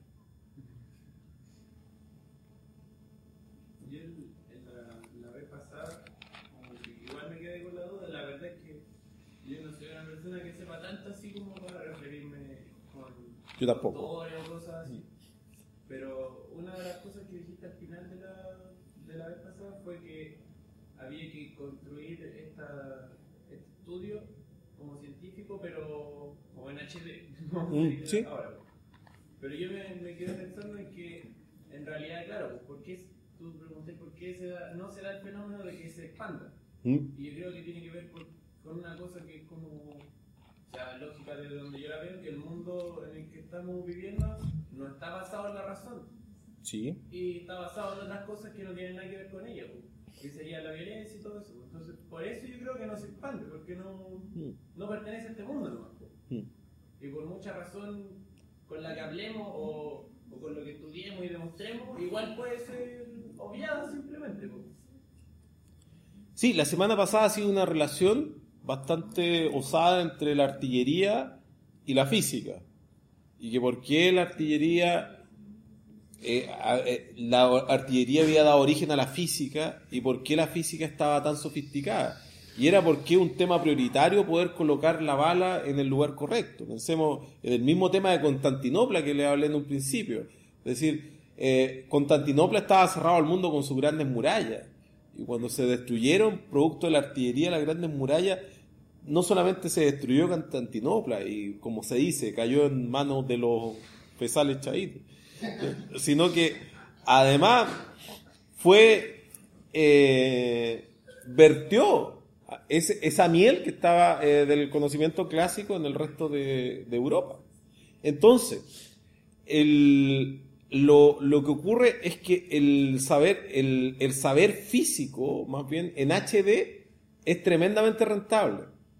Yo en la, la vez pasada, como que igual me quedé con la duda, la verdad es que yo no soy una persona que sepa tanto así como para referirme con Yo tampoco. historia o cosas así. Pero una de las cosas que dijiste al final de la, de la vez pasada fue que había que construir esta, este estudio como científico, pero como en H D. Mm, sí. Ahora, pero yo me, me quedé pensando en que, en realidad, claro, ¿por qué, tú pregunté por qué se da, no se da el fenómeno de que se expanda? ¿Mm? Y yo creo que tiene que ver por, con una cosa que es como, o sea, lógica desde donde yo la veo, que el mundo en el que estamos viviendo no está basado en la razón. Sí. Y está basado en otras cosas que no tienen nada que ver con ella, que sería la violencia y todo eso. Entonces, por eso yo creo que no se expande, porque no, Mm. no pertenece a este mundo nomás. Mm. Y por mucha razón con la que hablemos o, o con lo que estudiemos y demostremos, igual puede ser obviada simplemente. Po. Sí, la semana pasada ha sido una relación bastante osada entre la artillería y la física. Y que por qué la artillería... Eh, eh, la artillería había dado origen a la física y por qué la física estaba tan sofisticada. Y era porque un tema prioritario poder colocar la bala en el lugar correcto. Pensemos en el mismo tema de Constantinopla que le hablé en un principio. Es decir, eh, Constantinopla estaba cerrado al mundo con sus grandes murallas. Y cuando se destruyeron, producto de la artillería, las grandes murallas, no solamente se destruyó Constantinopla, y como se dice, cayó en manos de los pesales chavitos, sino que además fue eh, vertió ese, esa miel que estaba eh, del conocimiento clásico en el resto de, de Europa. Entonces el, lo, lo que ocurre es que el saber el, el saber físico, más bien en H D, es tremendamente rentable,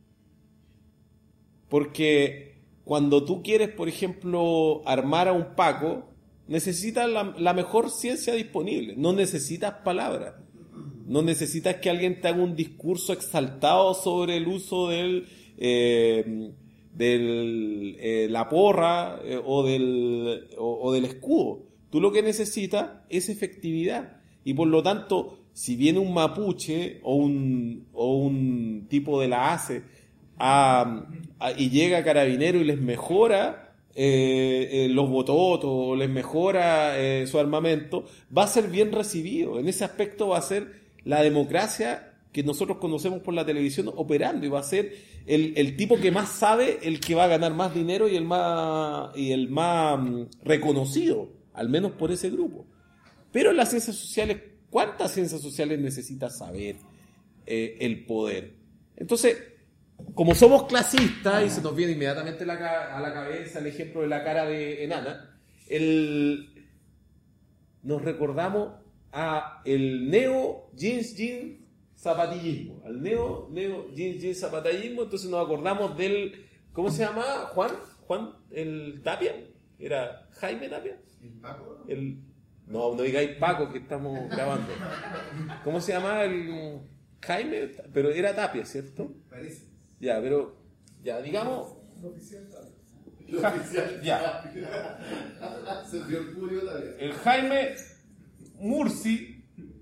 porque cuando tú quieres, por ejemplo, armar a un Paco, necesitas la, la mejor ciencia disponible. No necesitas palabras. No necesitas que alguien te haga un discurso exaltado sobre el uso del, eh, del eh, la porra eh, o, del, o, o del escudo. Tú lo que necesitas es efectividad. Y por lo tanto, si viene un mapuche o un, o un tipo de la A C E a, a, y llega Carabinero y les mejora Eh, eh, los bototos, les mejora eh, su armamento, va a ser bien recibido. En ese aspecto va a ser la democracia que nosotros conocemos por la televisión operando, y va a ser el, el tipo que más sabe el que va a ganar más dinero y el más, y el más um, reconocido, al menos por ese grupo. Pero en las ciencias sociales, ¿cuántas ciencias sociales necesita saber eh, el poder? Entonces, como somos clasistas, y se nos viene inmediatamente la, a la cabeza el ejemplo de la cara de enana, el, nos recordamos a el neo jeans jeans zapatillismo, al neo neo jeans jeans zapatillismo. Entonces nos acordamos del, ¿cómo se llama? Juan, Juan, el Tapia, era Jaime Tapia, ¿El Paco? el, no, no digáis Paco que estamos grabando. ¿Cómo se llama el Jaime? Pero era Tapia, ¿cierto? Parece. Ya, pero, ya, digamos... Lo oficial también. Lo oficial ya. Se vio el Julio también. El Jaime Murci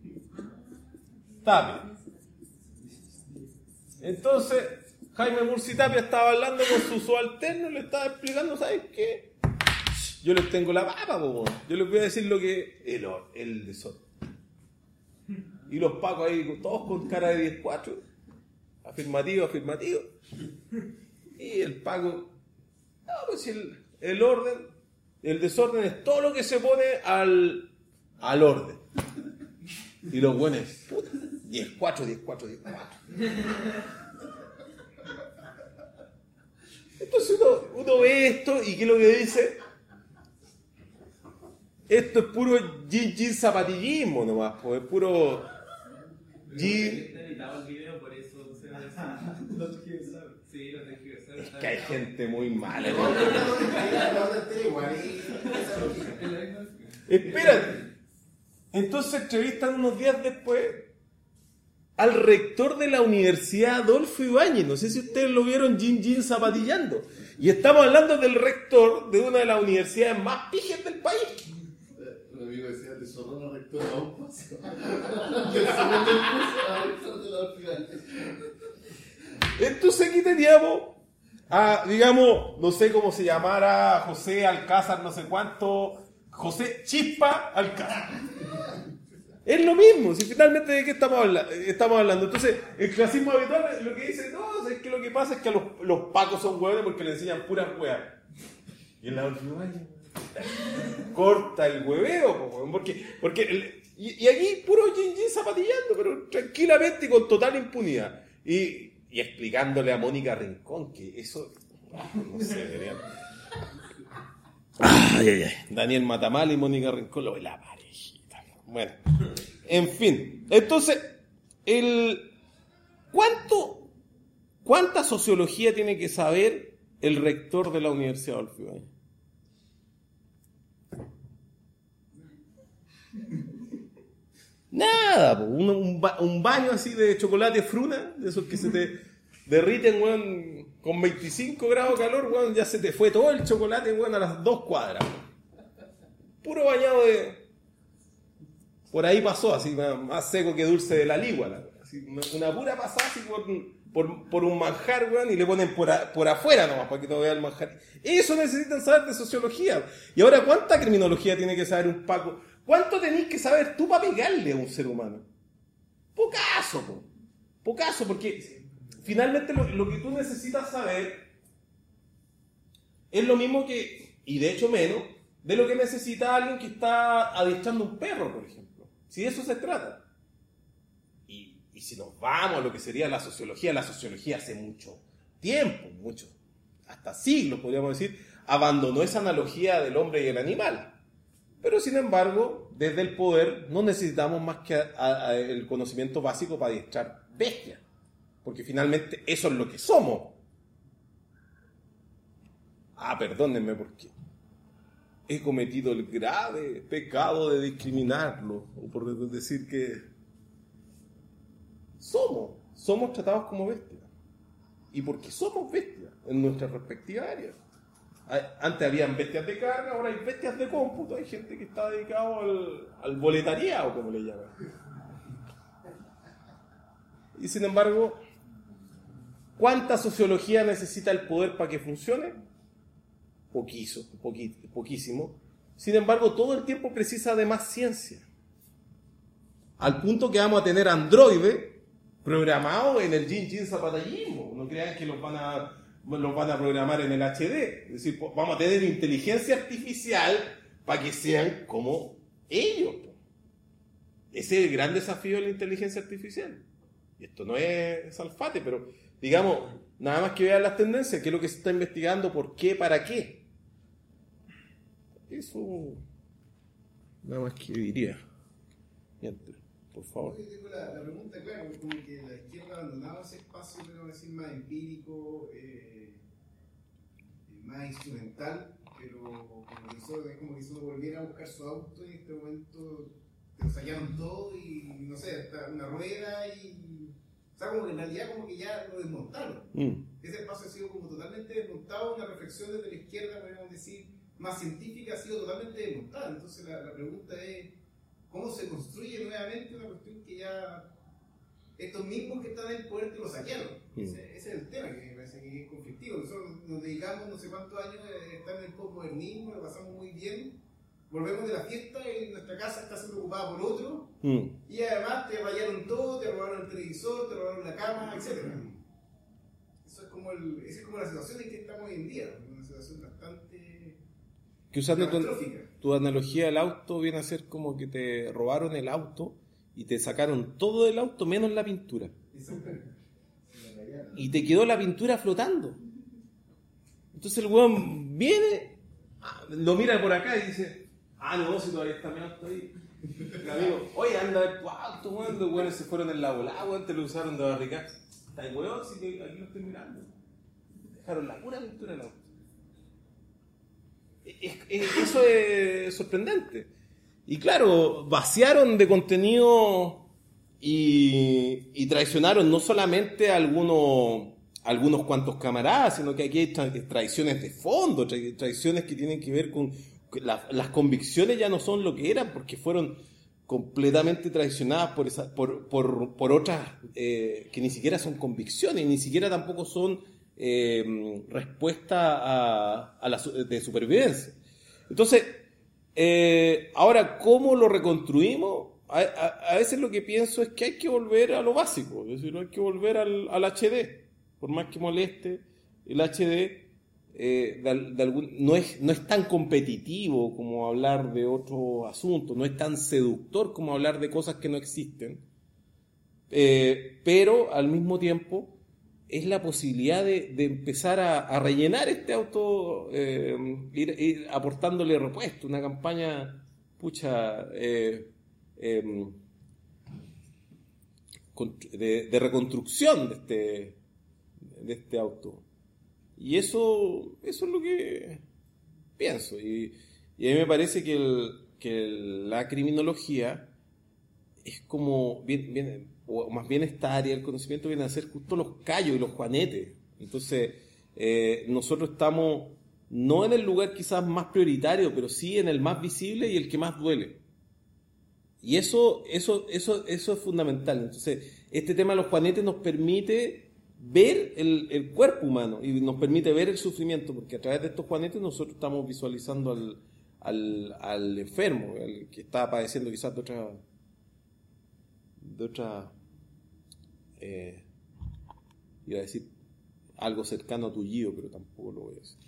Tapia. Entonces, Jaime Murci Tapia estaba hablando con su subalterno, le estaba explicando, ¿sabes qué? Yo les tengo la papa, po. Yo les voy a decir lo que... El, el desorden. Y los pacos ahí, todos con cara de diez cuatro. Afirmativo, afirmativo. Y el paco, no, pues el, el orden, el desorden es todo lo que se pone al, al orden. Y los buenos, puta, diez cuatro, diez cuatro, diez cuatro. Entonces uno, uno ve esto y ¿qué es lo que dice? Esto es puro jean jean zapatillismo nomás, pues es puro jean. Es que hay gente muy mala. Espérate. Entonces entrevistan unos días después al rector de la Universidad Adolfo Ibáñez. No sé si ustedes lo vieron jean jean zapatillando. Y estamos hablando del rector de una de las universidades más pijes del país. Un amigo decía, te zorró la rectora a un paso. Del segundo curso a rector de la universidad. Entonces aquí teníamos a, digamos, no sé cómo se llamara, José Alcázar, no sé cuánto, José Chispa Alcázar. Es lo mismo, si finalmente de qué estamos hablando. Estamos hablando. Entonces, el clasismo habitual lo que dice, no, es que lo que pasa es que los, los pacos son hueones porque le enseñan puras hueas. Y en la última corta el hueveo, porque, porque el, y, y aquí puro jean jean zapatillando, pero tranquilamente y con total impunidad. Y, y explicándole a Mónica Rincón que eso, no sé, deberían. Ay, ay, ay. Daniel Matamal y Mónica Rincón lo ve la parejita. Bueno, en fin. Entonces, el ¿cuánto, cuánta sociología tiene que saber el rector de la Universidad Adolfo Ibáñez? Nada, un, un, ba, un baño así de chocolate fruna, de esos que se te derriten, weón, con veinticinco grados de calor, weón, ya se te fue todo el chocolate, weón, a las dos cuadras. Puro bañado de... Por ahí pasó, así, más seco que dulce de la ligua, así, una, una pura pasada así por, por, por un manjar, weón, y le ponen por, a, por afuera nomás, para que no vea el manjar. Eso necesitan saber de sociología. Y ahora, ¿cuánta criminología tiene que saber un paco? ¿Cuánto tenés que saber tú para pegarle a un ser humano? Pocaso, po. Pocaso, porque finalmente lo, lo que tú necesitas saber es lo mismo que, y de hecho menos, de lo que necesita alguien que está adiestrando un perro, por ejemplo. Si de eso se trata. Y, y si nos vamos a lo que sería la sociología, la sociología hace mucho tiempo, mucho, hasta siglos podríamos decir, abandonó esa analogía del hombre y el animal. Pero sin embargo, desde el poder no necesitamos más que a, a, a el conocimiento básico para adiestrar bestias. Porque finalmente eso es lo que somos. Ah, perdónenme porque he cometido el grave pecado de discriminarlo. O por decir que somos, somos tratados como bestias. Y porque somos bestias en nuestras respectivas áreas. Antes habían bestias de carga, ahora hay bestias de cómputo. Hay gente que está dedicado al, al boletariado, como le llaman. Y sin embargo, ¿cuánta sociología necesita el poder para que funcione? Poquiso, poqui, poquísimo. Sin embargo, todo el tiempo precisa de más ciencia. Al punto que vamos a tener androides programados en el jean jean zapatillismo. No crean que los van a... los van a programar en el H D, es decir, vamos a tener inteligencia artificial para que sean como ellos. Ese es el gran desafío de la inteligencia artificial. Y esto no es Salfate, pero digamos, nada más que vean las tendencias, qué es lo que se está investigando, por qué, para qué. Eso, nada más que diría. Mientras, por favor. Yo tengo la, la pregunta clara, como que la izquierda abandonaba ese espacio, pero decir, más empírico, eh, más instrumental, pero como que eso, es como que si uno volviera a buscar su auto y en este momento te lo saquearon todo y no sé, hasta una rueda y... O sea, como que en realidad como que ya lo desmontaron. Mm. Ese espacio ha sido como totalmente desmontado, una reflexión desde la izquierda, podríamos decir, más científica, ha sido totalmente desmontada. Entonces la, la pregunta es, ¿cómo se construye nuevamente una cuestión que ya estos mismos que están en el poder te lo saquearon? Mm. Ese, ese es el tema que me parece que es conflictivo. Nosotros nos dedicamos no sé cuántos años a estar en el postmodernismo, lo pasamos muy bien, volvemos de la fiesta y nuestra casa está siendo ocupada por otro, Mm. y además te rayaron todo, te robaron el televisor, te robaron la cama, etcétera. Eso es como el, esa es como la situación en que estamos hoy en día, una situación bastante Que usando tu, catastrófica. tu analogía del auto viene a ser como que te robaron el auto y te sacaron todo del auto menos la pintura. Y te quedó la pintura flotando. Entonces el weón viene, lo mira por acá y dice, ah, no, si todavía está mi auto ahí. El amigo, oye, anda a ver tu auto, weón. Los weones se fueron en la volada, weón, te lo usaron de barricada. Está ahí, weón, así que aquí lo estoy mirando. Dejaron la pura pintura del auto. Es- es- eso es sorprendente. Y claro, vaciaron de contenido y, y traicionaron no solamente a algunos, a algunos cuantos camaradas, sino que aquí hay tra- traiciones de fondo, tra- traiciones que tienen que ver con... con la- las convicciones ya no son lo que eran porque fueron completamente traicionadas por, esa, por, por, por otras eh, que ni siquiera son convicciones, ni siquiera tampoco son eh, respuesta a, a la su- de supervivencia. Entonces, eh, ahora, ¿cómo lo reconstruimos? A, a, a veces lo que pienso es que hay que volver a lo básico, es decir, hay que volver al, al H D, por más que moleste, el H D eh, de, de algún, no, es, no es tan competitivo como hablar de otros asuntos, no es tan seductor como hablar de cosas que no existen, eh, pero al mismo tiempo es la posibilidad de, de empezar a, a rellenar este auto, eh, ir, ir aportándole repuesto, una campaña, pucha, eh, eh, de, de reconstrucción de este, de este auto. Y eso, eso es lo que pienso. Y, y a mí me parece que, el, que el- la criminología es como, bien, bien, o más bien esta área del conocimiento viene a ser justo los callos y los juanetes. Entonces, eh, nosotros estamos no en el lugar quizás más prioritario, pero sí en el más visible y el que más duele. Y eso, eso, eso, eso es fundamental. Entonces, este tema de los juanetes nos permite ver el, el cuerpo humano y nos permite ver el sufrimiento, porque a través de estos juanetes nosotros estamos visualizando al, al, al enfermo, al que está padeciendo quizás de otra, de otra, eh, iba a decir algo cercano a tullido, pero tampoco lo voy a decir.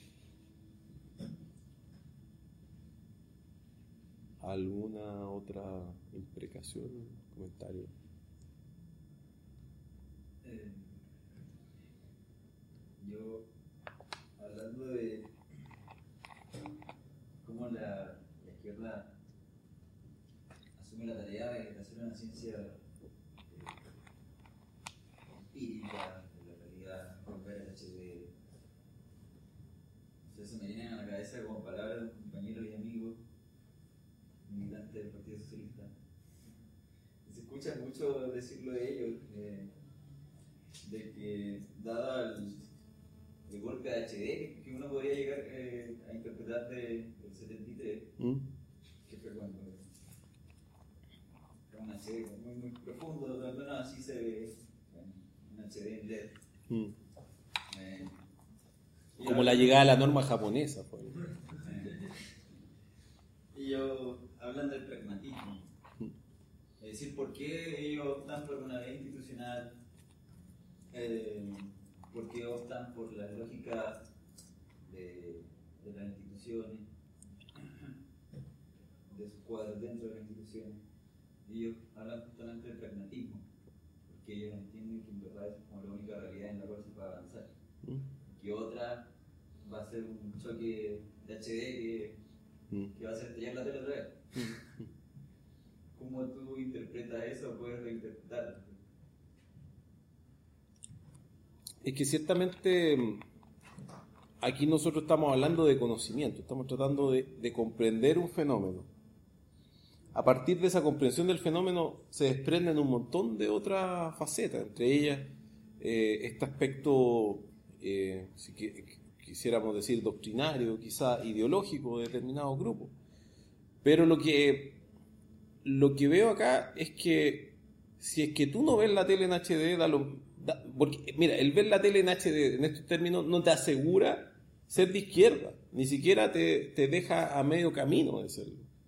¿Alguna otra imprecación, comentario? Eh, yo, hablando de cómo la, la izquierda asume la tarea de hacer una ciencia eh, empírica de la realidad, romper el H D. Entonces se me vienen a la cabeza como palabras de compañeros y amigos militantes del Partido Socialista. Se escucha mucho decirlo de ellos, eh, de que dada el, el golpe de H D que uno podría llegar eh, a interpretar de, del setenta y tres, ¿Mm? que fue cuando fue un H D muy, muy profundo, al menos así se ve, un H D en L E D. ¿Mm? Eh, y Como ahora- la llegada a la norma japonesa. Pues. eh, y yo, hablan del pragmatismo, es decir, ¿por qué ellos optan por una ley institucional? Eh, ¿Por qué optan por la lógica de, de las instituciones, de sus cuadros dentro de las instituciones? Ellos hablan justamente del pragmatismo, porque ellos entienden que en verdad es como la única realidad en la cual se puede avanzar. Que otra va a ser un choque de H D que, ¿Mm? que va a hacer estallar la tele otra vez. ¿Cómo tú interpretas eso o puedes reinterpretarlo? Es que ciertamente mm, aquí nosotros estamos hablando de conocimiento, estamos tratando de, de comprender un fenómeno. A partir de esa comprensión del fenómeno se desprenden un montón de otras facetas, entre ellas eh, este aspecto, eh, si qui- quisiéramos decir doctrinario, quizá ideológico de determinados grupos. Pero lo que, lo que veo acá es que si es que tú no ves la tele en H D, da lo, da- porque mira, el ver la tele en H D en estos términos no te asegura ser de izquierda, ni siquiera te, te deja a medio camino de serlo.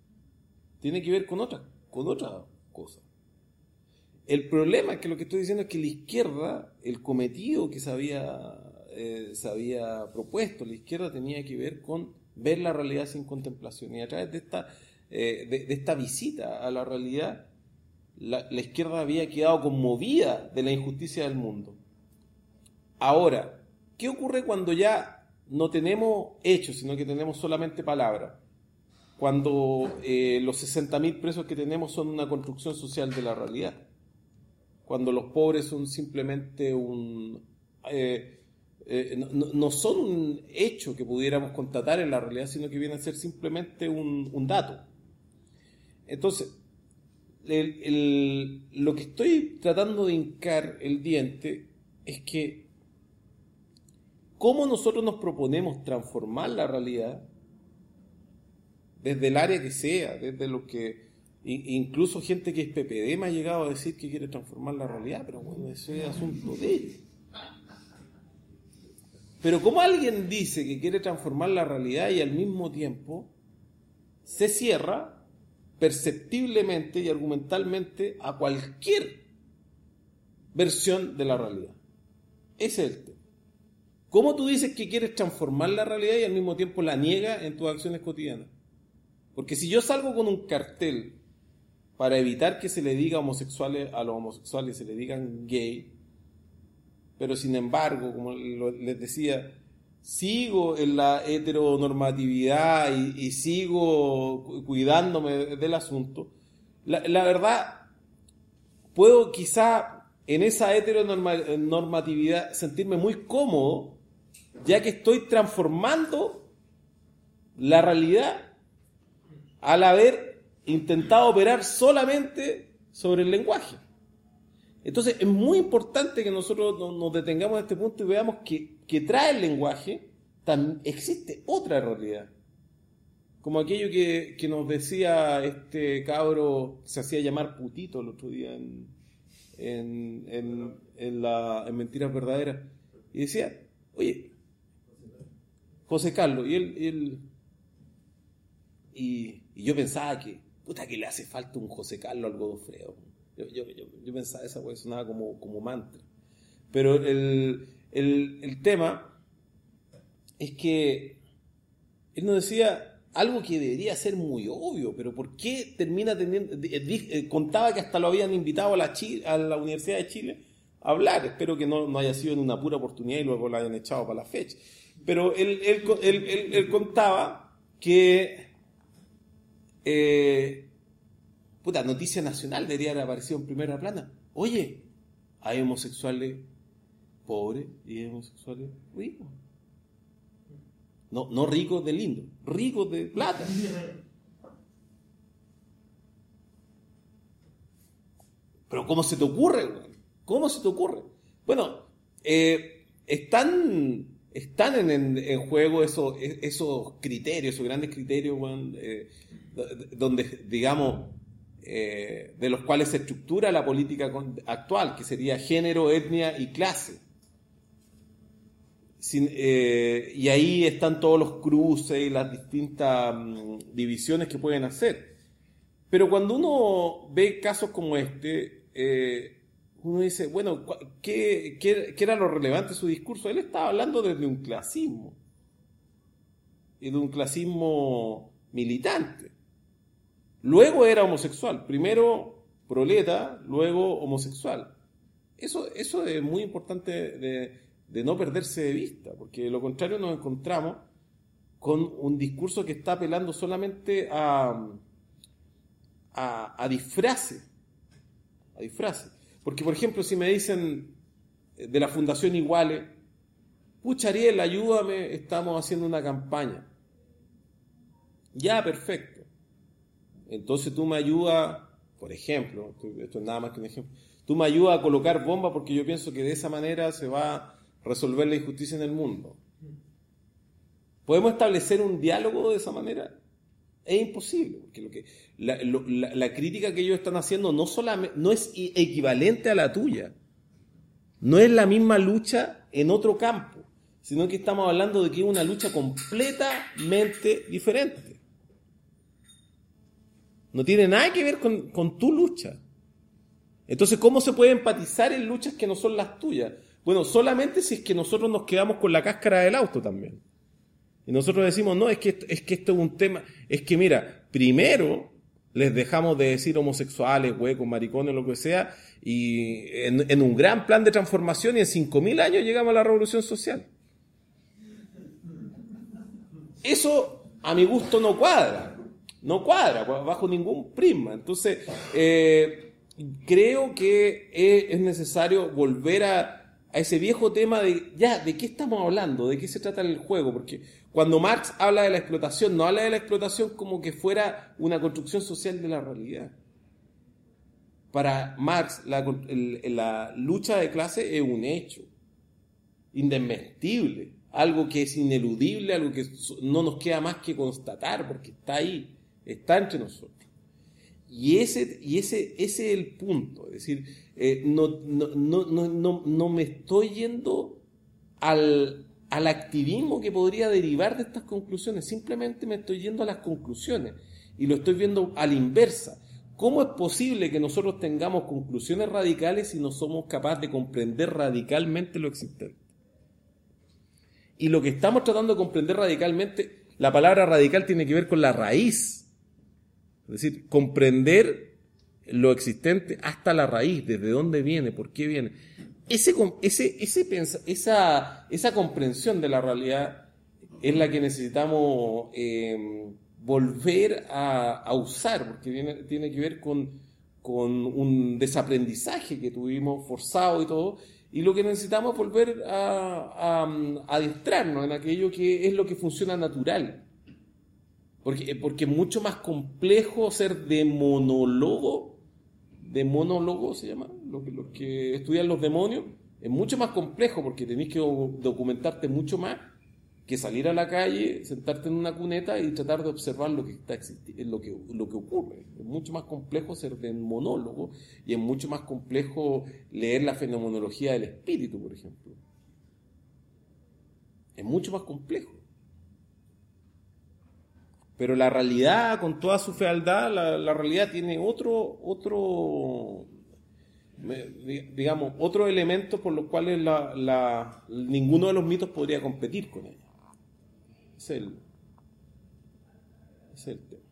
tiene que ver con otra, con otra cosa. El problema es que lo que estoy diciendo es que la izquierda, el cometido que se había, eh, se había propuesto, la izquierda tenía que ver con ver la realidad sin contemplación. Y a través de esta, eh, de, de esta visita a la realidad, la, la izquierda había quedado conmovida de la injusticia del mundo. Ahora, ¿qué ocurre cuando ya no tenemos hechos, sino que tenemos solamente palabras? Cuando eh, los sesenta mil presos que tenemos son una construcción social de la realidad. Cuando los pobres son simplemente un... Eh, eh, no, no son un hecho que pudiéramos constatar en la realidad, sino que vienen a ser simplemente un, un dato. Entonces, el, el, lo que estoy tratando de hincar el diente es que cómo nosotros nos proponemos transformar la realidad, desde el área que sea, desde lo que... Incluso gente que es P P D me ha llegado a decir que quiere transformar la realidad, pero bueno, eso es asunto de ellos. Pero ¿cómo alguien dice que quiere transformar la realidad y al mismo tiempo se cierra perceptiblemente y argumentalmente a cualquier versión de la realidad? Ese es el tema. ¿Cómo tú dices que quieres transformar la realidad y al mismo tiempo la niegas en tus acciones cotidianas? Porque si yo salgo con un cartel para evitar que se le diga homosexuales a los homosexuales, se le digan gay, pero sin embargo, como les decía, sigo en la heteronormatividad y, y sigo cuidándome del asunto, la, la verdad, puedo quizá en esa heteronormatividad sentirme muy cómodo, ya que estoy transformando la realidad al haber intentado operar solamente sobre el lenguaje. Entonces es muy importante que nosotros nos detengamos en este punto y veamos que, que trae el lenguaje, también existe otra realidad. Como aquello que, que nos decía este cabro que se hacía llamar Putito el otro día en, en, en, en, la, en Mentiras Verdaderas. Y decía, oye, José Carlos, y él... Y, él, y, y yo pensaba que, puta, que le hace falta un José Carlos al Godofredo. Yo, yo, yo, yo pensaba esa cosa, sonaba como, como mantra. Pero el, el, el tema es que él nos decía algo que debería ser muy obvio, pero ¿por qué termina teniendo? Eh, contaba que hasta lo habían invitado a la, Chile, a la Universidad de Chile a hablar. Espero que no, no haya sido en una pura oportunidad y luego lo hayan echado para la fecha. Pero él, él, él, él, él contaba que Eh, puta, noticia nacional debería haber aparecido en primera plana. Oye, hay homosexuales pobres y hay homosexuales ricos. No, no ricos de lindo, ricos de plata. Pero ¿cómo se te ocurre, güey? ¿Cómo se te ocurre? Bueno, eh, están, están en, en, en juego esos, esos criterios, esos grandes criterios, güey, eh, donde, digamos, eh, de los cuales se estructura la política actual, que sería género, etnia y clase. Sin, eh, y ahí están todos los cruces y las distintas um, divisiones que pueden hacer. Pero cuando uno ve casos como este, eh, uno dice, bueno, ¿qué, qué, ¿qué era lo relevante de su discurso? Él estaba hablando desde un clasismo, y de un clasismo militante. Luego era homosexual, primero proleta, luego homosexual. Eso, eso es muy importante de, de no perderse de vista, porque de lo contrario nos encontramos con un discurso que está apelando solamente a, a, a disfraces, a disfraces. Porque, por ejemplo, si me dicen de la Fundación Iguales, pucha, Ariel, ayúdame, estamos haciendo una campaña. Ya, perfecto. Entonces tú me ayudas, por ejemplo, esto es nada más que un ejemplo, tú me ayudas a colocar bombas porque yo pienso que de esa manera se va a resolver la injusticia en el mundo. ¿Podemos establecer un diálogo de esa manera? Es imposible, porque lo que, la, lo, la, la crítica que ellos están haciendo no, solamente, no es equivalente a la tuya, no es la misma lucha en otro campo, sino que estamos hablando de que es una lucha completamente diferente. No tiene nada que ver con, con tu lucha. Entonces, ¿cómo se puede empatizar en luchas que no son las tuyas? Bueno, solamente si es que nosotros nos quedamos con la cáscara del auto también. Y nosotros decimos, no, es que, es que esto es un tema... Es que mira, primero les dejamos de decir homosexuales, huecos, maricones, lo que sea, y en, en un gran plan de transformación, y en cinco mil años llegamos a la revolución social. Eso, a mi gusto, no cuadra. No cuadra, bajo ningún prisma. Entonces, eh, creo que es necesario volver a, a ese viejo tema de, ya, ¿de qué estamos hablando? ¿De qué se trata el juego? Porque cuando Marx habla de la explotación, no habla de la explotación como que fuera una construcción social de la realidad. Para Marx, la, el, la lucha de clase es un hecho indesmentible, algo que es ineludible, algo que no nos queda más que constatar, porque está ahí, está entre nosotros. Y ese, y ese, ese es el punto, es decir, eh, no, no, no, no, no me estoy yendo al, al activismo que podría derivar de estas conclusiones, simplemente me estoy yendo a las conclusiones y lo estoy viendo a la inversa. ¿Cómo es posible que nosotros tengamos conclusiones radicales si no somos capaces de comprender radicalmente lo existente? Y lo que estamos tratando de comprender radicalmente, la palabra radical tiene que ver con la raíz. Es decir, comprender lo existente hasta la raíz, desde dónde viene, por qué viene. Ese, ese, ese pensa, esa, esa comprensión de la realidad es la que necesitamos eh, volver a, a usar, porque viene, tiene que ver con, con un desaprendizaje que tuvimos forzado y todo, y lo que necesitamos es volver a, a, a adiestrarnos en aquello que es lo que funciona natural. Porque, porque es mucho más complejo ser demonólogo, demonólogo se llama, los que, los que estudian los demonios, es mucho más complejo porque tenés que documentarte mucho más que salir a la calle, sentarte en una cuneta y tratar de observar lo que está lo que, lo que ocurre. Es mucho más complejo ser demonólogo y es mucho más complejo leer la fenomenología del espíritu, por ejemplo. Es mucho más complejo. Pero la realidad, con toda su fealdad, la, la realidad tiene otro, otro, digamos, otro elemento por los cuales la, la, ninguno de los mitos podría competir con ella. Es el, es el tema.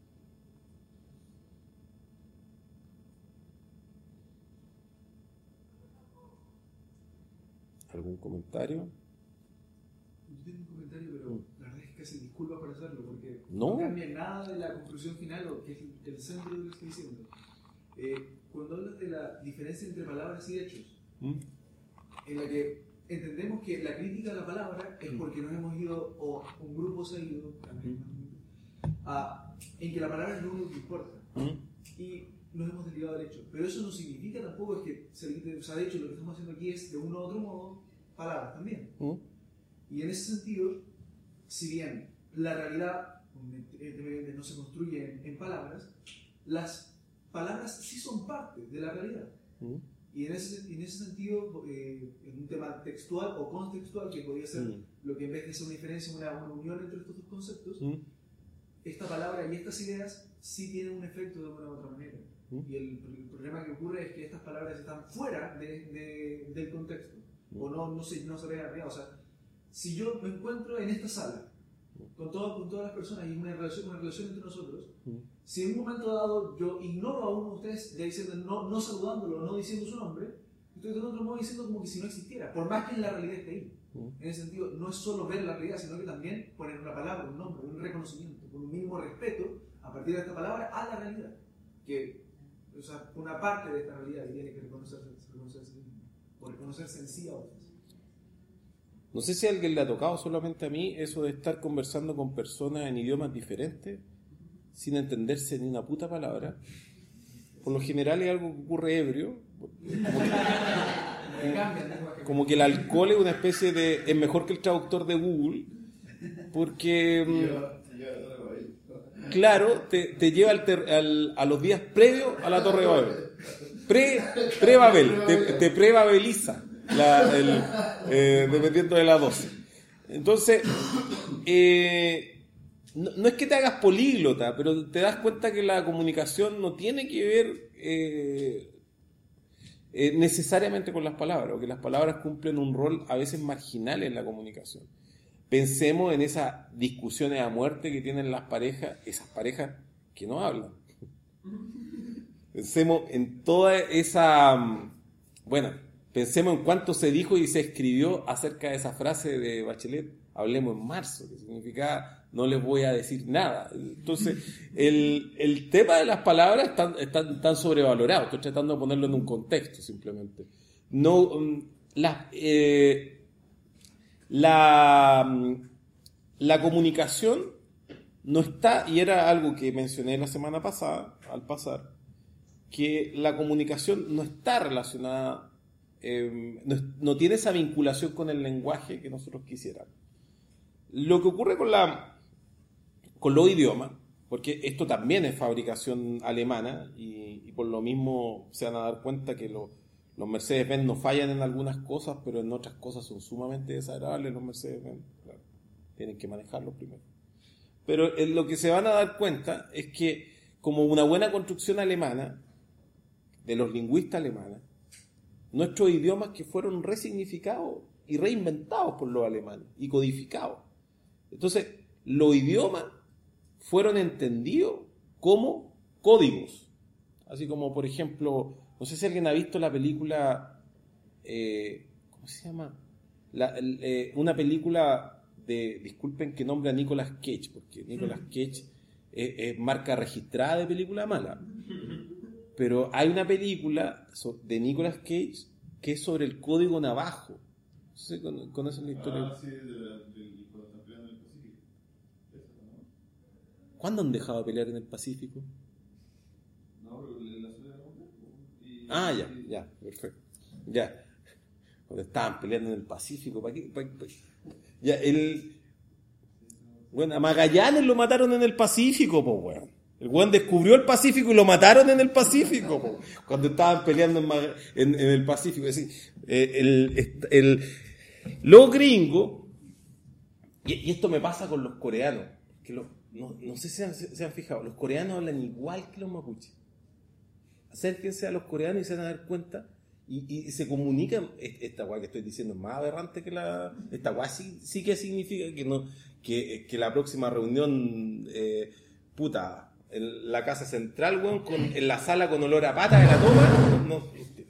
¿Algún comentario? Yo tengo un comentario, pero la verdad es que casi disculpa por hacerlo, porque no, no cambia nada de la conclusión final, o que es el centro de lo que estoy diciendo. Eh, cuando hablas de la diferencia entre palabras y hechos, ¿Mm? en la que entendemos que la crítica a la palabra es porque nos hemos ido, o un grupo se ha ido, a, en que la palabra es lo único que importa. ¿Mm? Y nos hemos derivado del hecho. Pero eso no significa tampoco es que, se, o sea, de hecho, lo que estamos haciendo aquí es, de uno u otro modo, palabras también. ¿Mm? Y en ese sentido, si bien la realidad no se construye en, en palabras, las palabras sí son parte de la realidad. ¿Mm? Y en ese, en ese sentido, eh, en un tema textual o contextual, que podría ser ¿Mm? lo que en vez de ser una diferencia, una, una unión entre estos dos conceptos, ¿Mm? esta palabra y estas ideas sí tienen un efecto de una u otra manera. ¿Mm? Y el, el problema que ocurre es que estas palabras están fuera de, de, del contexto, ¿Mm? o no, no se, no se ven arriba. O sea, si yo me encuentro en esta sala con, todo, con todas las personas y una relación, una relación entre nosotros, ¿Mm? si en un momento dado yo ignoro a uno de ustedes ya diciendo, no, no saludándolo, no diciendo su nombre, estoy de otro modo diciendo como que si no existiera, por más que en la realidad esté ahí. ¿Mm? En ese sentido, no es solo ver la realidad, sino que también poner una palabra, un nombre, un reconocimiento, con un mínimo respeto a partir de esta palabra a la realidad, que, o sea, una parte de esta realidad que tiene que reconocerse, reconocerse o reconocerse en sí a otras. No sé si a alguien le ha tocado, solamente a mí, eso de estar conversando con personas en idiomas diferentes sin entenderse ni una puta palabra. Por lo general es algo que ocurre ebrio. Como que, como que el alcohol es una especie de... es mejor que el traductor de Google, porque... claro, te, te lleva al ter, al, a los días previos a la Torre de Babel. Pre, pre-Babel, te, te pre-Babeliza. La, el, eh, dependiendo de la dosis. Entonces, eh, no, no es que te hagas políglota, pero te das cuenta que la comunicación no tiene que ver eh, eh, necesariamente con las palabras, o que las palabras cumplen un rol a veces marginal en la comunicación. Pensemos en esas discusiones a muerte que tienen las parejas, esas parejas que no hablan. Pensemos en toda esa... Bueno, pensemos en cuánto se dijo y se escribió acerca de esa frase de Bachelet, hablemos en marzo, que significaba no les voy a decir nada. Entonces, el, el tema de las palabras está, está, está sobrevalorado. Estoy tratando de ponerlo en un contexto, simplemente. No, la, eh, la, la comunicación no está, y era algo que mencioné la semana pasada, al pasar, que la comunicación no está relacionada, eh, no, no tiene esa vinculación con el lenguaje que nosotros quisiéramos. Lo que ocurre con, la, con los idiomas, porque esto también es fabricación alemana, y, y por lo mismo se van a dar cuenta que lo, los Mercedes-Benz no fallan en algunas cosas, pero en otras cosas son sumamente desagradables los Mercedes-Benz. Claro, tienen que manejarlos primero. Pero en lo que se van a dar cuenta es que, como una buena construcción alemana, de los lingüistas alemanes, nuestros idiomas que fueron resignificados y reinventados por los alemanes y codificados. Entonces, los idiomas fueron entendidos como códigos. Así como, por ejemplo, no sé si alguien ha visto la película, eh, ¿cómo se llama? La, eh, una película de, disculpen que nombre a Nicolas Cage, porque Nicolas Cage es, es marca registrada de película mala. Pero hay una película de Nicolas Cage que es sobre el código navajo. No sé si conocen la historia. Ah, sí, de la, de, cuando están peleando en el Pacífico. Eso, ¿no? ¿Cuándo han dejado de pelear en el Pacífico? No, pero en la zona de la montaña. Y... Ah, ya, ya, perfecto. Ya. Cuando estaban peleando en el Pacífico, ¿para qué? ¿Para qué? Ya, el... Bueno, a Magallanes lo mataron en el Pacífico, pues, weón. El weón descubrió el Pacífico y lo mataron en el Pacífico, po, cuando estaban peleando en, en, en el Pacífico. Es decir, eh, el, el, el, los gringos, y, y esto me pasa con los coreanos, que lo, no, no sé si se han, se han fijado, los coreanos hablan igual que los mapuches. Acérquense a los coreanos y se van a dar cuenta, y, y se comunican. Esta guay que estoy diciendo es más aberrante que la... Esta guay sí, sí que significa que, no, que, que la próxima reunión, eh, puta... en la casa central, weón, con, en la sala con olor a pata de la toma. No,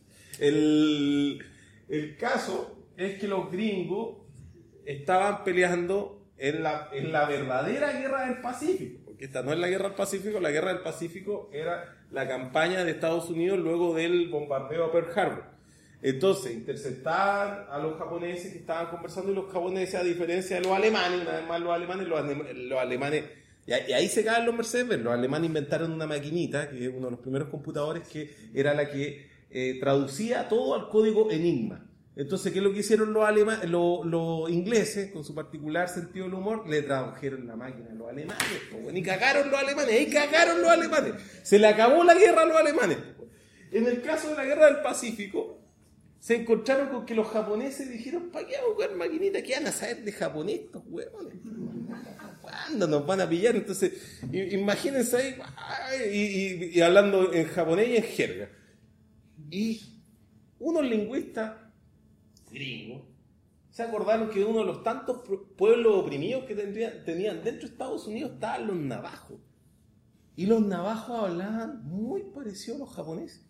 el, el caso es que los gringos estaban peleando en la, en la verdadera guerra del Pacífico, porque esta no es la guerra del Pacífico. La guerra del Pacífico era la campaña de Estados Unidos luego del bombardeo a Pearl Harbor. Entonces interceptaban a los japoneses que estaban conversando, y los japoneses, a diferencia de los alemanes, una vez más los alemanes, los, los alemanes... Y ahí se caen los Mercedes. Los alemanes inventaron una maquinita, que es uno de los primeros computadores, que era la que eh, traducía todo al código Enigma. Entonces, ¿qué es lo que hicieron los, alema- los, los ingleses, con su particular sentido del humor? Le tradujeron la máquina a los alemanes, pues, y cagaron los alemanes, ahí cagaron los alemanes. Se le acabó la guerra a los alemanes. En el caso de la guerra del Pacífico, se encontraron con que los japoneses dijeron: ¿para qué vamos a jugar maquinita? ¿Qué van a saber de japonés estos huevones? ¿Cuándo nos van a pillar? Entonces, imagínense ahí, y, y, y hablando en japonés y en jerga. Y unos lingüistas gringos se acordaron que uno de los tantos pueblos oprimidos que tendrían, tenían dentro de Estados Unidos estaban los navajos. Y los navajos hablaban muy parecido a los japoneses.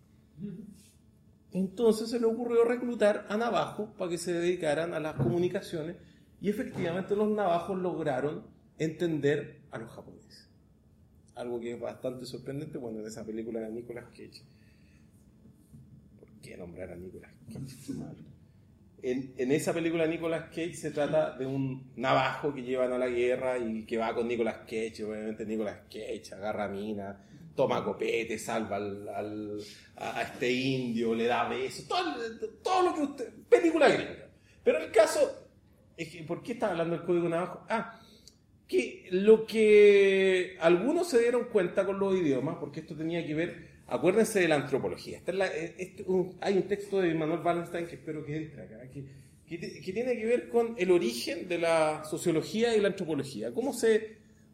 Entonces se le ocurrió reclutar a navajos para que se dedicaran a las comunicaciones, y efectivamente los navajos lograron entender a los japoneses. Algo que es bastante sorprendente. Bueno, en esa película de Nicolas Cage. ¿Por qué nombrar a Nicolas Cage? Malo. En, en esa película de Nicolas Cage se trata de un navajo que llevan a la guerra y que va con Nicolas Cage. Obviamente Nicolas Cage agarra mina, toma copete, salva al, al, a este indio, le da besos, todo, todo lo que usted... Película gringa. Pero el caso es que, ¿por qué estaba hablando del código navajo? Ah, que lo que algunos se dieron cuenta con los idiomas, porque esto tenía que ver, acuérdense de la antropología. Esta es la, este, un, hay un texto de Manuel Wallenstein que espero que entre acá, que, que, que tiene que ver con el origen de la sociología y la antropología. ¿Cómo se,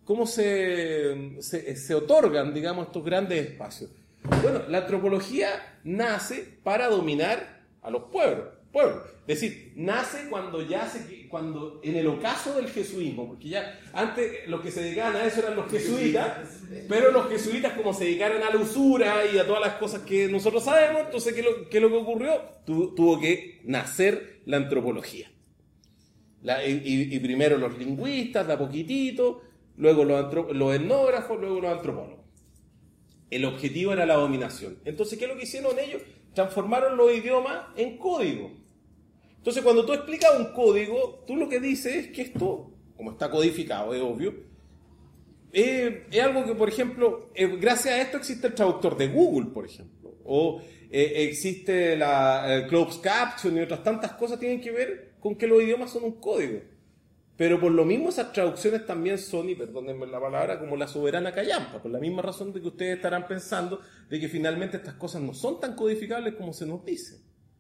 cómo se, se, se otorgan, digamos, estos grandes espacios. Bueno, la antropología nace para dominar a los pueblos. pueblos. Es decir, nace cuando ya se, cuando en el ocaso del jesuismo, porque ya antes los que se dedicaban a eso eran los jesuitas, pero los jesuitas como se dedicaron a la usura y a todas las cosas que nosotros sabemos, entonces ¿qué es lo, qué es lo que ocurrió? Tu, tuvo que nacer la antropología. La, y, y primero los lingüistas, de a poquitito, luego los, antrop, los etnógrafos, luego los antropólogos. El objetivo era la dominación. Entonces, ¿qué es lo que hicieron ellos? Transformaron los idiomas en código. Entonces, cuando tú explicas un código, tú lo que dices es que esto, como está codificado, es obvio, eh, es algo que, por ejemplo, eh, gracias a esto existe el traductor de Google, por ejemplo, o eh, existe la eh, closed caption y otras tantas cosas tienen que ver con que los idiomas son un código. Pero por lo mismo esas traducciones también son, y perdónenme la palabra, como la soberana callampa, por la misma razón de que ustedes estarán pensando de que finalmente estas cosas no son tan codificables como se nos dice.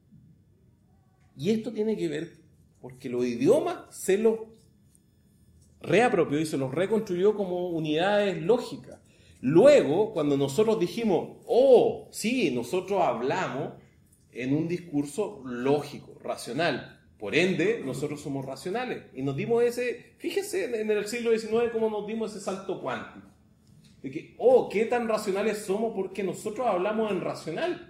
Y esto tiene que ver porque los idiomas se los reapropió y se los reconstruyó como unidades lógicas. Luego, cuando nosotros dijimos, oh, sí, nosotros hablamos en un discurso lógico, racional. Por ende, nosotros somos racionales. Y nos dimos ese, fíjense en el siglo diecinueve cómo nos dimos ese salto cuántico. De que, oh, qué tan racionales somos porque nosotros hablamos en racional.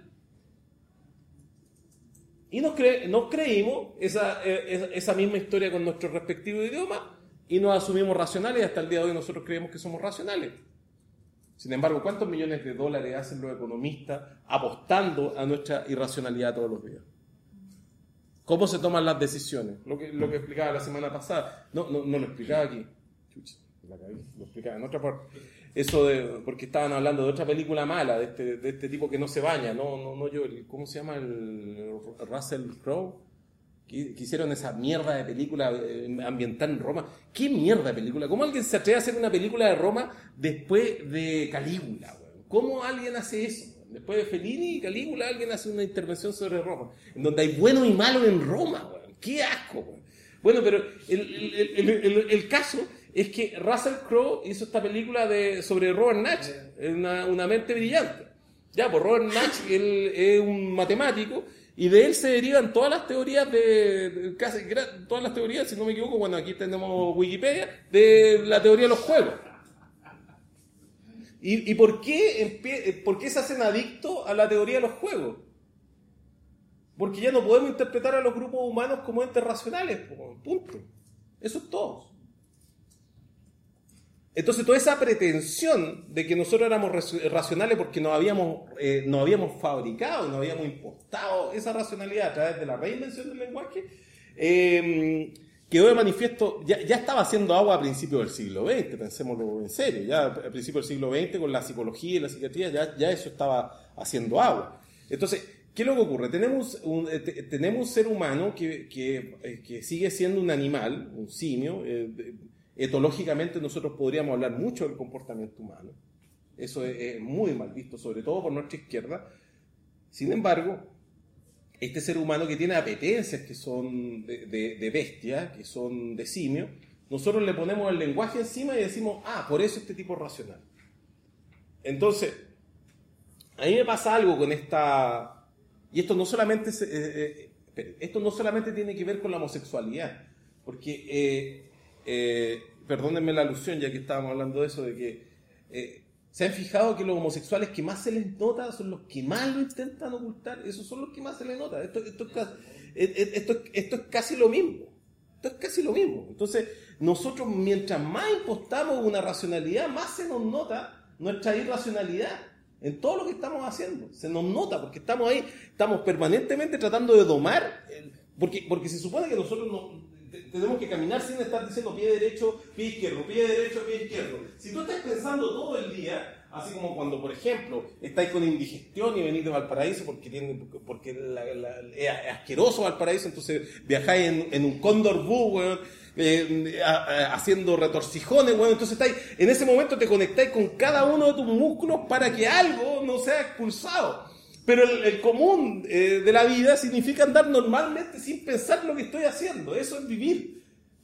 Y nos, cre nos creímos esa, esa, esa misma historia con nuestro respectivo idioma y nos asumimos racionales y hasta el día de hoy nosotros creemos que somos racionales. Sin embargo, ¿cuántos millones de dólares hacen los economistas apostando a nuestra irracionalidad todos los días? ¿Cómo se toman las decisiones? Lo que, lo que explicaba la semana pasada. No, no, no lo explicaba aquí. Chucha, la cagué. Lo explicaba en otra parte. Eso de, porque estaban hablando de otra película mala, de este, de este tipo que no se baña, no, no, no yo, el, ¿cómo se llama? El Russell Crowe, que, que hicieron esa mierda de película eh, ambientada en Roma. ¿Qué mierda de película? ¿Cómo alguien se atreve a hacer una película de Roma después de Calígula? Güey? ¿Cómo alguien hace eso? Después de Fellini y Calígula, alguien hace una intervención sobre Roma, en donde hay buenos y malos en Roma, güey. ¡Qué asco! Güey. Bueno, pero el, el, el, el, el caso es que Russell Crowe hizo esta película de, sobre Robert Natch, una, una mente brillante. Ya, pues Robert Natch él, es un matemático y de él se derivan todas las teorías de, de casi todas las teorías, si no me equivoco, bueno, aquí tenemos Wikipedia, de la teoría de los juegos. ¿Y, y por, qué, por qué se hacen adictos a la teoría de los juegos? Porque ya no podemos interpretar a los grupos humanos como entes racionales, punto. Eso es todo. Entonces toda esa pretensión de que nosotros éramos racionales porque nos habíamos, eh, nos habíamos fabricado, nos habíamos impostado esa racionalidad a través de la reinvención del lenguaje, eh, quedó de manifiesto, ya, ya estaba haciendo agua a principios del siglo veinte, pensémoslo en serio, ya a principios del siglo veinte con la psicología y la psiquiatría, ya, ya eso estaba haciendo agua. Entonces, ¿qué es lo que ocurre? Tenemos un, eh, tenemos un ser humano que, que, eh, que sigue siendo un animal, un simio. Eh, etológicamente nosotros podríamos hablar mucho del comportamiento humano. Eso es, es muy mal visto, sobre todo por nuestra izquierda. Sin embargo, este ser humano que tiene apetencias que son de, de, de bestia, que son de simio, nosotros le ponemos el lenguaje encima y decimos, ah, por eso este tipo es racional. Entonces, a mí me pasa algo con esta... Y esto no solamente, se, eh, eh, esto no solamente tiene que ver con la homosexualidad, porque, eh, eh, perdónenme la alusión, ya que estábamos hablando de eso, de que eh, se han fijado que los homosexuales que más se les nota son los que más lo intentan ocultar, esos son los que más se les nota. Esto, esto, es, casi, esto, esto es casi lo mismo. Esto es casi lo mismo. Entonces, nosotros mientras más impostamos una racionalidad, más se nos nota nuestra irracionalidad. En todo lo que estamos haciendo, se nos nota, porque estamos ahí, estamos permanentemente tratando de domar, porque, porque se supone que nosotros no, tenemos que caminar sin estar diciendo pie derecho, pie izquierdo, pie derecho, pie izquierdo. Si tú estás pensando todo el día, así como cuando, por ejemplo, estáis con indigestión y venís de Valparaíso porque, tiene, porque la, la, es asqueroso Valparaíso, entonces viajáis en, en un Condor Bus, weón, Eh, a, a, haciendo retorcijones, bueno, entonces estáis, en ese momento te conectáis con cada uno de tus músculos para que algo no sea expulsado. Pero el, el común eh, de la vida significa andar normalmente sin pensar lo que estoy haciendo. Eso es vivir.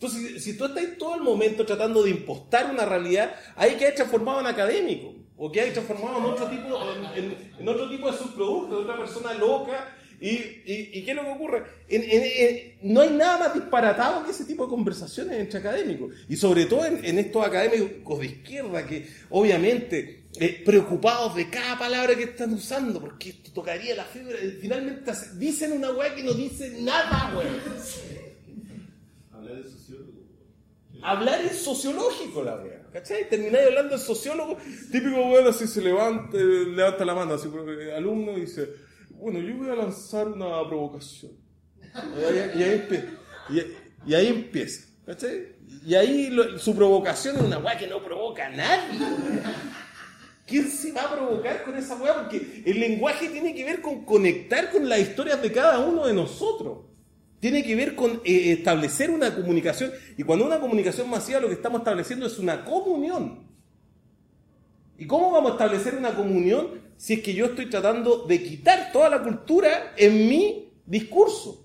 Entonces, si tú estás todo el momento tratando de impostar una realidad, ahí que hay transformado en académico, o que hay transformado en otro tipo, en, en otro tipo de subproducto, de otra persona loca. ¿Y, y, y qué es lo que ocurre? En, en, en, no hay nada más disparatado que ese tipo de conversaciones entre académicos. Y sobre todo en, en estos académicos de izquierda que, obviamente, eh, preocupados de cada palabra que están usando, porque esto tocaría la fibra. Finalmente dicen una weá que no dice nada, weá. Hablar de sociólogo. Hablar es sociológico la weá, ¿cachai? Termináis hablando de sociólogo, típico weón así se levanta, levanta la mano, así, alumno, y dice, bueno, yo voy a lanzar una provocación. Y ahí, y ahí, empie- y, y ahí empieza, ¿cachai? Y ahí lo, su provocación es una weá que no provoca a nadie. ¿Quién se va a provocar con esa weá? Porque el lenguaje tiene que ver con conectar con las historias de cada uno de nosotros. Tiene que ver con eh, establecer una comunicación. Y cuando una comunicación masiva lo que estamos estableciendo es una comunión. ¿Y cómo vamos a establecer una comunión si es que yo estoy tratando de quitar toda la cultura en mi discurso?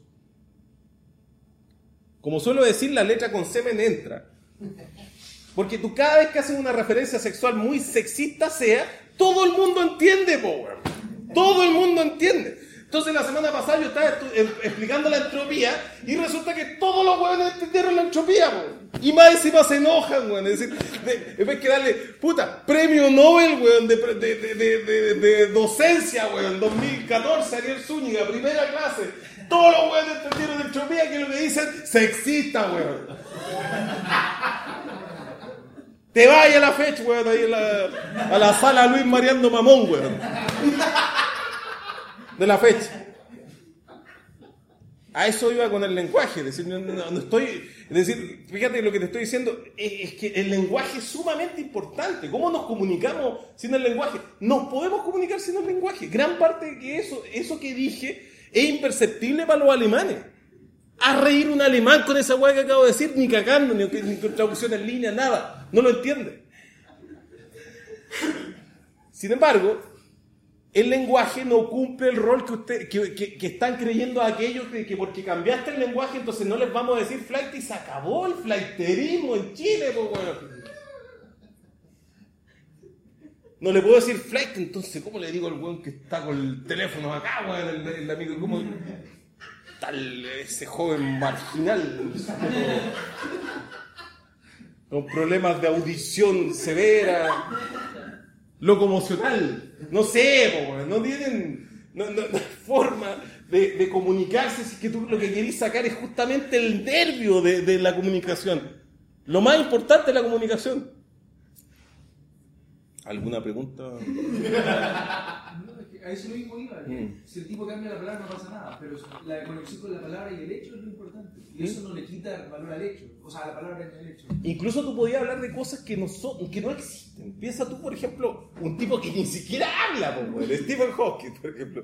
Como suelo decir, la letra con semen entra. Porque tú cada vez que haces una referencia sexual muy sexista sea, todo el mundo entiende, power. Todo el mundo entiende. Entonces la semana pasada yo estaba estu- eh, explicando la entropía y resulta que todos los huevones entendieron la entropía, po. Y más encima se enojan, weón. Es decir, de- en vez que darle, puta, premio Nobel, weón, de, de, de, de, de, de docencia, weón, dos mil catorce, Ariel Zúñiga, primera clase. Todos los huevones entendieron la entropía, que es lo que dicen, sexista, weón. Te vaya a la fecha, weón, ahí a la, a la sala Luis Mariano Mamón, weón. De la fecha. A eso iba con el lenguaje, es decir, no, no, no estoy, es decir, fíjate lo que te estoy diciendo, es, es que el lenguaje es sumamente importante. ¿Cómo nos comunicamos sin el lenguaje? Nos podemos comunicar sin el lenguaje. Gran parte de que eso, eso que dije es imperceptible para los alemanes. A reír un alemán con esa hueá que acabo de decir, ni cagando, ni, ni con traducción en línea, nada. No lo entiende. Sin embargo, el lenguaje no cumple el rol que, usted, que, que, que están creyendo aquellos que, que porque cambiaste el lenguaje, entonces no les vamos a decir flight y se acabó el flighterismo en Chile, pues bueno. No le puedo decir flight, entonces, ¿cómo le digo al weón que está con el teléfono acá, weón? El, el amigo, ¿cómo? Tal, ese joven marginal, con problemas de audición severa, locomocional, no sé, po, no tienen no, no, no hay forma de, de comunicarse si es que tú lo que querés sacar es justamente el nervio de, de la comunicación. Lo más importante es la comunicación. ¿Alguna pregunta? No, es que a eso mismo iba. Mm. Si el tipo cambia la palabra no pasa nada, pero la conexión con la palabra y el hecho es lo importante. Y eso no le quita valor al hecho, o sea, a la palabra y al hecho. Incluso tú podías hablar de cosas que no son, que no existen. Piensa tú, por ejemplo, un tipo que ni siquiera habla, po, güey, Stephen Hawking, por ejemplo.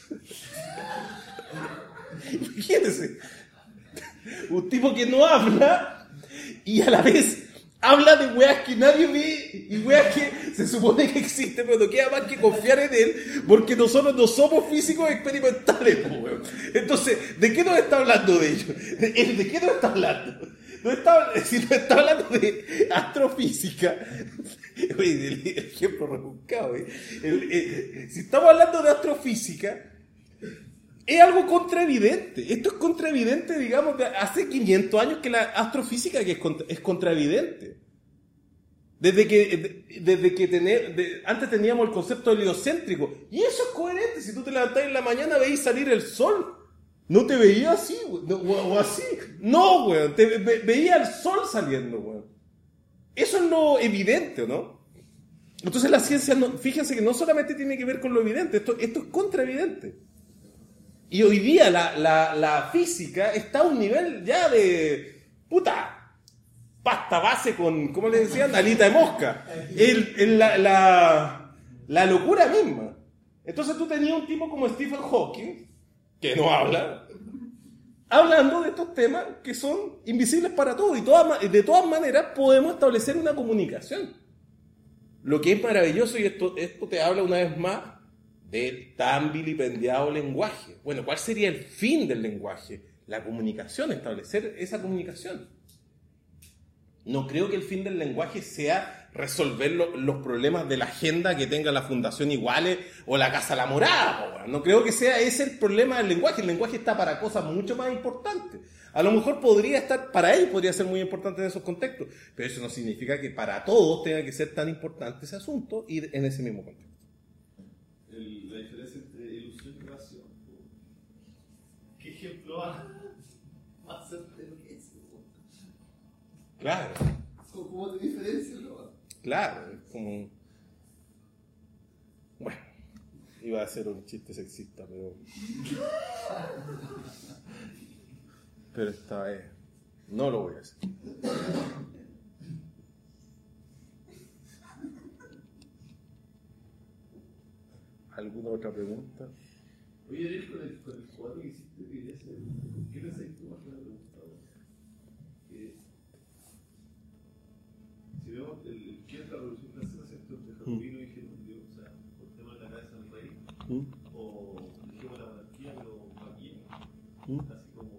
Imagínense. Un tipo que no habla y a la vez habla de weas que nadie ve y weas que se supone que existen, pero no queda más que confiar en él porque nosotros no somos físicos experimentales, po, güey. Entonces, ¿de qué nos está hablando de ello? ¿De, de qué nos está hablando? No está, si no está hablando de astrofísica, oye, el, el ejemplo rebuscado, ¿eh? el, el, si estamos hablando de astrofísica, es algo contraevidente. Esto es contraevidente, digamos, de hace quinientos años que la astrofísica que es, contra, es contraevidente. Desde que, de, desde que tener, de, antes teníamos el concepto heliocéntrico, y eso es coherente. Si tú te levantás en la mañana, veis salir el sol. No te veía así, no, o, o así. No, güey, te ve, veía el sol saliendo, güey. Eso es lo evidente, ¿no? Entonces la ciencia, no, fíjense que no solamente tiene que ver con lo evidente, esto, esto es contraevidente. Y hoy día la, la, la física está a un nivel ya de, puta, pasta base con, ¿cómo le decían? Alita de mosca. El, el, la, la, la locura misma. Entonces tú tenías un tipo como Stephen Hawking, que no habla, hablando de estos temas que son invisibles para todos. Y todas, de todas maneras podemos establecer una comunicación. Lo que es maravilloso, y esto, esto te habla una vez más del tan vilipendiado lenguaje. Bueno, ¿cuál sería el fin del lenguaje? La comunicación, establecer esa comunicación. No creo que el fin del lenguaje sea resolver lo, los problemas de la agenda que tenga la Fundación Iguales o la Casa La Morada. Po, bueno. No creo que sea ese el problema del lenguaje. El lenguaje está para cosas mucho más importantes. A lo mejor podría estar, para él podría ser muy importante en esos contextos, pero eso no significa que para todos tenga que ser tan importante ese asunto y en ese mismo contexto. El, la diferencia entre ilusión y razón. ¿Qué ejemplo va a ser que eso? Claro. ¿Cómo te diferencias, no? Claro, es como... Bueno, iba a hacer un chiste sexista, pero... Pero esta vez no lo voy a hacer. ¿Alguna otra pregunta? Oye, Ariel, con el, con el cuadro que hiciste, quería hacer. ¿Qué pensáis tú más que una pregunta? Que si vemos el, ¿qué es la Revolución Francesa, ¿cierto? Entre Jacobino y Gerondio, o sea, por el tema de la cabeza del rey, ¿Mm? o dijimos la monarquía, pero maquilla, ¿Mm? así como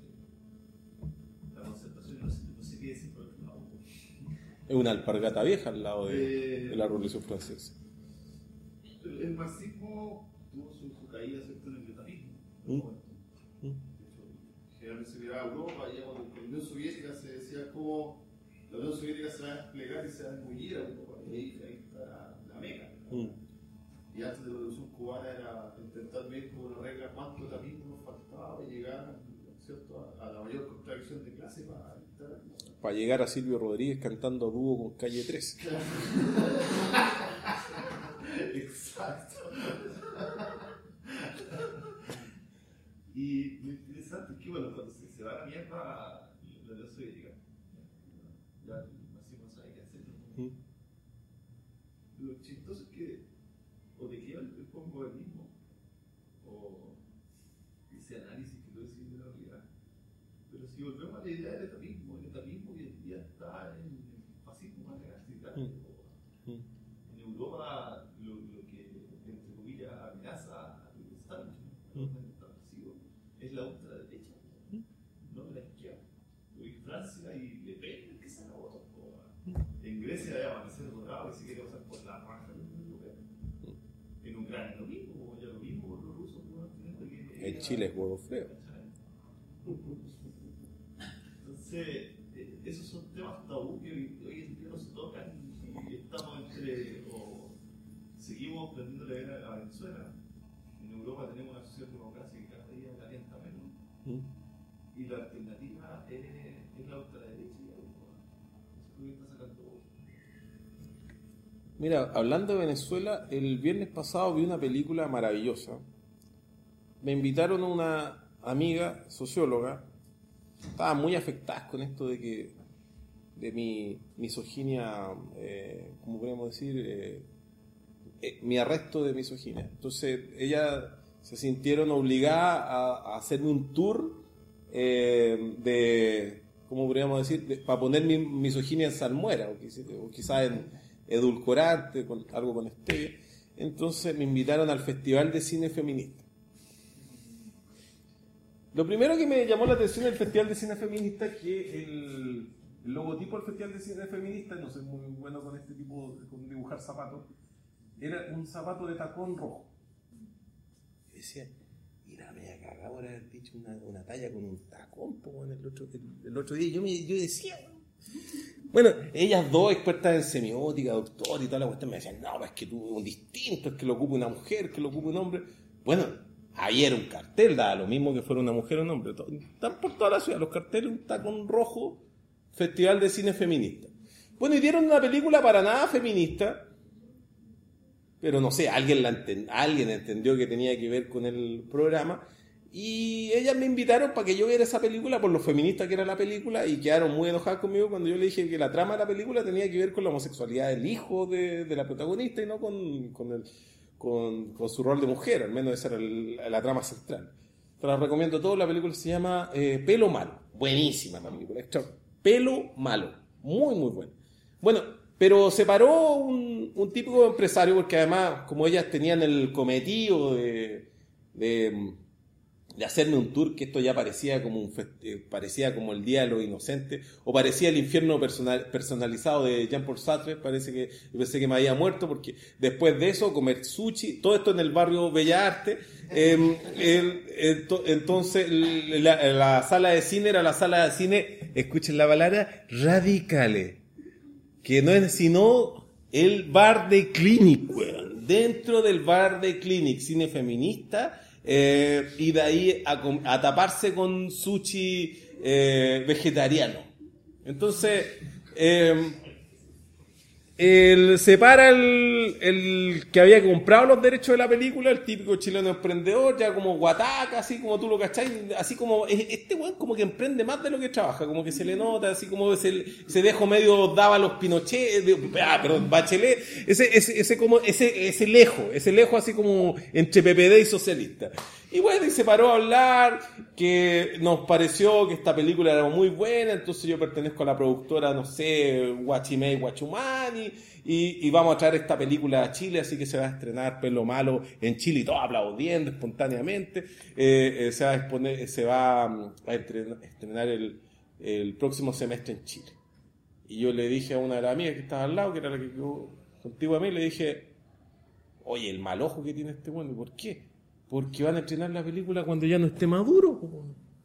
la concertación, no sé, no sé qué decir por otro lado. Es una alpargata vieja al lado de, Eh, de la Revolución Francesa. El, el marxismo tuvo su, su caída, ¿cierto?, en el etapismo. ¿Mm? Bueno, ¿Mm? de hecho, generalmente se miraba a Europa, y cuando la Unión Soviética se decía cómo la Unión Soviética se va a desplegar y se va a engullir a Europa, y ahí, ahí está la, la meca. ¿Mm? Y antes de la Revolución Cubana era intentar ver como una regla cuánto etapismo nos faltaba y llegar, ¿cierto?, a, a la mayor contradicción de clase para evitar la... Para llegar a Silvio Rodríguez cantando dúo con Calle trece. Exacto. Y lo interesante es que, bueno, cuando se, se va a la mierda la Unión Soviética, ya el marxismo sabe qué hacer. ¿Mm? Lo chistoso es que o te queda el, el posmodernismo o ese análisis que tú decís de la realidad. Pero si volvemos a la idea del etapismo, el etapismo hoy en día está en el fascismo más radical. Mm. Mm. En Europa, lo, lo que, entre comillas, amenaza al establishment, al Mm. orden establecido, es la ultraderecha, no la izquierda. Hoy Francia y Le Pen es que se la votan. En Grecia debe amanecer dorado y se quiere pasar por la raja de la Unión Europea. En Ucrania lo mismo, ya lo mismo con los rusos. Que, En Chile es huevo feo. Entonces, eh, esos son temas tabú que hoy, hoy en día no se tocan y estamos entre, o seguimos aprendiendo a leer a Venezuela. En Europa tenemos una sociedad democrática que cada día calienta menos. ¿Mm? Y la alternativa es, es la ultraderecha y la Europa. Eso es lo que está sacando. Mira, hablando de Venezuela, el viernes pasado vi una película maravillosa. Me invitaron una amiga socióloga. Estaban muy afectadas con esto de que de mi misoginia, eh, ¿cómo podríamos decir? Eh, eh, mi arresto de misoginia. Entonces, ellas se sintieron obligadas a, a hacerme un tour eh, de, ¿cómo podríamos decir? De, para poner mi misoginia en salmuera, o, quizás, o quizás en edulcorante, con, algo con stevia. Entonces, me invitaron al Festival de Cine Feminista. Lo primero que me llamó la atención del Festival de Cine Feminista es que el, el logotipo del Festival de Cine Feminista, no soy muy bueno con este tipo, con dibujar zapatos, era un zapato de tacón rojo. Y decía, mira, me había cagado por haber dicho una, una talla con un tacón po, en el, otro, el, el otro día. Yo, me, yo decía, bueno, ellas dos expertas en semiótica, doctor y toda la cuestión, me decían, no, es que tú un distinto, es que lo ocupe una mujer, que lo ocupe un hombre. Bueno, ahí era un cartel, daba lo mismo que fuera una mujer o un hombre. Están por toda la ciudad los carteles, un tacón rojo, Festival de Cine Feminista. Bueno, y dieron una película para nada feminista, pero no sé, alguien, la enten- alguien entendió que tenía que ver con el programa, y ellas me invitaron para que yo viera esa película por lo feminista que era la película, y quedaron muy enojadas conmigo cuando yo le dije que la trama de la película tenía que ver con la homosexualidad del hijo de, de la protagonista y no con, con el... Con, con su rol de mujer, al menos esa era el, la trama central. Te la recomiendo todo, la película se llama eh, Pelo Malo, buenísima la película, extra, Pelo Malo, muy muy buena. Bueno, pero se paró un, un típico empresario, porque además, como ellas tenían el cometido de, de, de hacerme un tour, que esto ya parecía como un fest- eh, parecía como el Día de los Inocentes, o parecía el infierno personal, personalizado de Jean-Paul Sartre. Parece que yo pensé que me había muerto, porque después de eso, comer sushi, todo esto en el barrio Bella Arte. Eh, el- el- to- entonces, la, la sala de cine era la sala de cine, escuchen la palabra, radicales, que no es sino el bar de Clinic, weón. Dentro del bar de Clinic, cine feminista. Eh, y de ahí a, com- a taparse con sushi eh, vegetariano. Entonces, eh, el, se para el, el que había comprado los derechos de la película, el típico chileno emprendedor, ya como guataca, así como tú lo cachai, así como, este weón como que emprende más de lo que trabaja, como que se le nota, así como se, se dejó medio, daba los Pinochet, de- ah, perdón, Bachelet, ese, ese, ese como, ese, ese lejos, ese lejos así como entre P P D y socialista. Y bueno, y se paró a hablar, que nos pareció que esta película era muy buena, entonces yo pertenezco a la productora, no sé, Guachimei Guachumani, y, y vamos a traer esta película a Chile, así que se va a estrenar Pelo Malo en Chile, y todos aplaudiendo espontáneamente. Eh, eh, se va a, exponer, se va mm, a estrenar, estrenar el, el próximo semestre en Chile. Y yo le dije a una de las amigas que estaba al lado, que era la que quedó contigo a mí, le dije, oye, el mal ojo que tiene este bueno, ¿y por qué? Porque van a estrenar la película cuando ya no esté Maduro, po.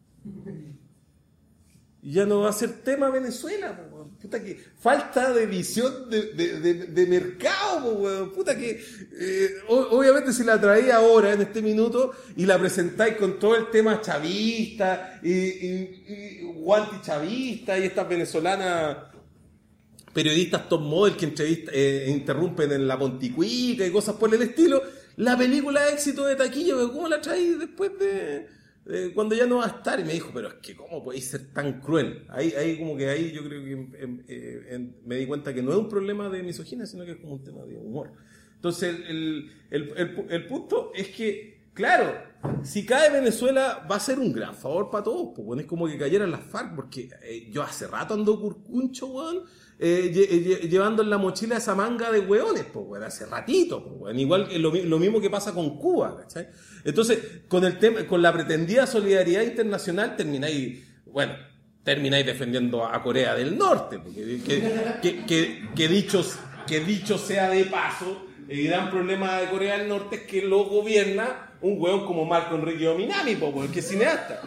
Y ya no va a ser tema Venezuela, po. Puta que falta de visión de, de, de, de mercado, po, weón. Puta que eh, obviamente si la traía ahora en este minuto y la presentáis con todo el tema chavista y, y, y guanti chavista y estas venezolanas periodistas top model que entrevista, eh, interrumpen en la Ponticuica y cosas por el estilo, la película de éxito de taquilla, pero ¿cómo la traes después de, de cuando ya no va a estar? Y me dijo, pero es que ¿cómo podéis ser tan cruel? Ahí, ahí como que ahí yo creo que em, eh, em, me di cuenta que no es un problema de misoginia, sino que es como un tema de humor. Entonces el, el, el, el punto es que, claro, si cae Venezuela va a ser un gran favor para todos, pues bueno, es como que cayeran las FARC, porque eh, yo hace rato ando curcuncho, weón, eh, lle, lle, llevando en la mochila esa manga de hueones, pues bueno, hace ratito, pues bueno, igual que lo, lo mismo que pasa con Cuba, ¿cachai? Entonces, con el tema, con la pretendida solidaridad internacional termináis, bueno, termináis defendiendo a Corea del Norte, porque que, que, que, que, dichos, que dicho sea de paso, el gran problema de Corea del Norte es que lo gobierna un hueón como Marco Enrique Ominami, porque es cineasta.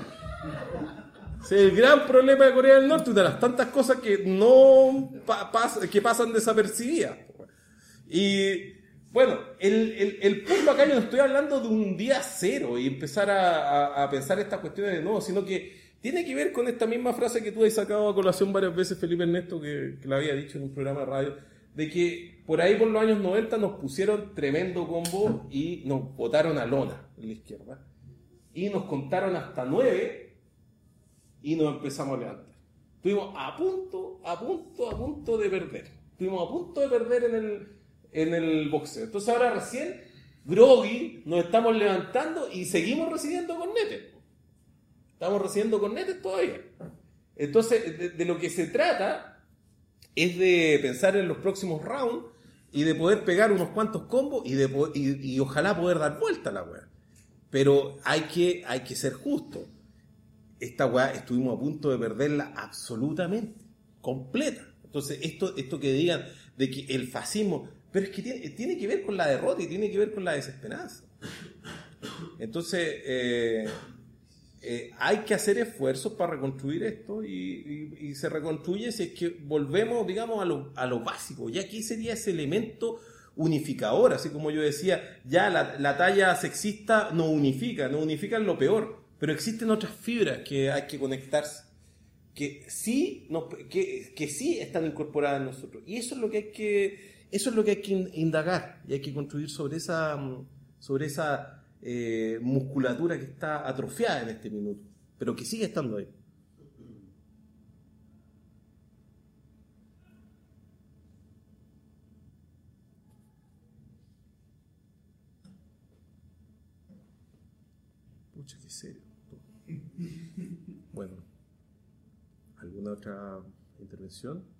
O sea, el gran problema de Corea del Norte, una de las tantas cosas que no pa pas que pasan desapercibidas. Y bueno, el, el, el punto acá yo no estoy hablando de un día cero y empezar a, a, a pensar estas cuestiones de nuevo, sino que tiene que ver con esta misma frase que tú has sacado a colación varias veces, Felipe Ernesto, que, que la había dicho en un programa de radio, de que por ahí por los años noventa nos pusieron tremendo combo y nos botaron a lona en la izquierda. Y nos contaron hasta nueve y nos empezamos a levantar. Estuvimos a punto, a punto, a punto de perder. Estuvimos a punto de perder en el, en el boxeo. Entonces ahora recién, groggy, nos estamos levantando y seguimos recibiendo cornetes. Estamos recibiendo cornetes todavía. Entonces, de, de lo que se trata es de pensar en los próximos rounds y de poder pegar unos cuantos combos y, de, y, y ojalá poder dar vuelta a la weá. Pero hay que, hay que ser justo. Esta weá estuvimos a punto de perderla absolutamente, completa. Entonces, esto, esto que digan de que el fascismo, pero es que tiene, tiene que ver con la derrota y tiene que ver con la desesperanza. Entonces, eh, eh, hay que hacer esfuerzos para reconstruir esto y, y, y se reconstruye si es que volvemos, digamos, a lo, a lo básico. Ya aquí sería ese elemento unificador, así como yo decía, ya la, la talla sexista no unifica, no unifica en lo peor, pero existen otras fibras que hay que conectarse, que sí, nos, que, que sí están incorporadas en nosotros, y eso es lo que hay que, eso es lo que hay que indagar, y hay que construir sobre esa, sobre esa eh, musculatura que está atrofiada en este minuto, pero que sigue estando ahí. Pucha, qué serio. Bueno, ¿alguna otra intervención?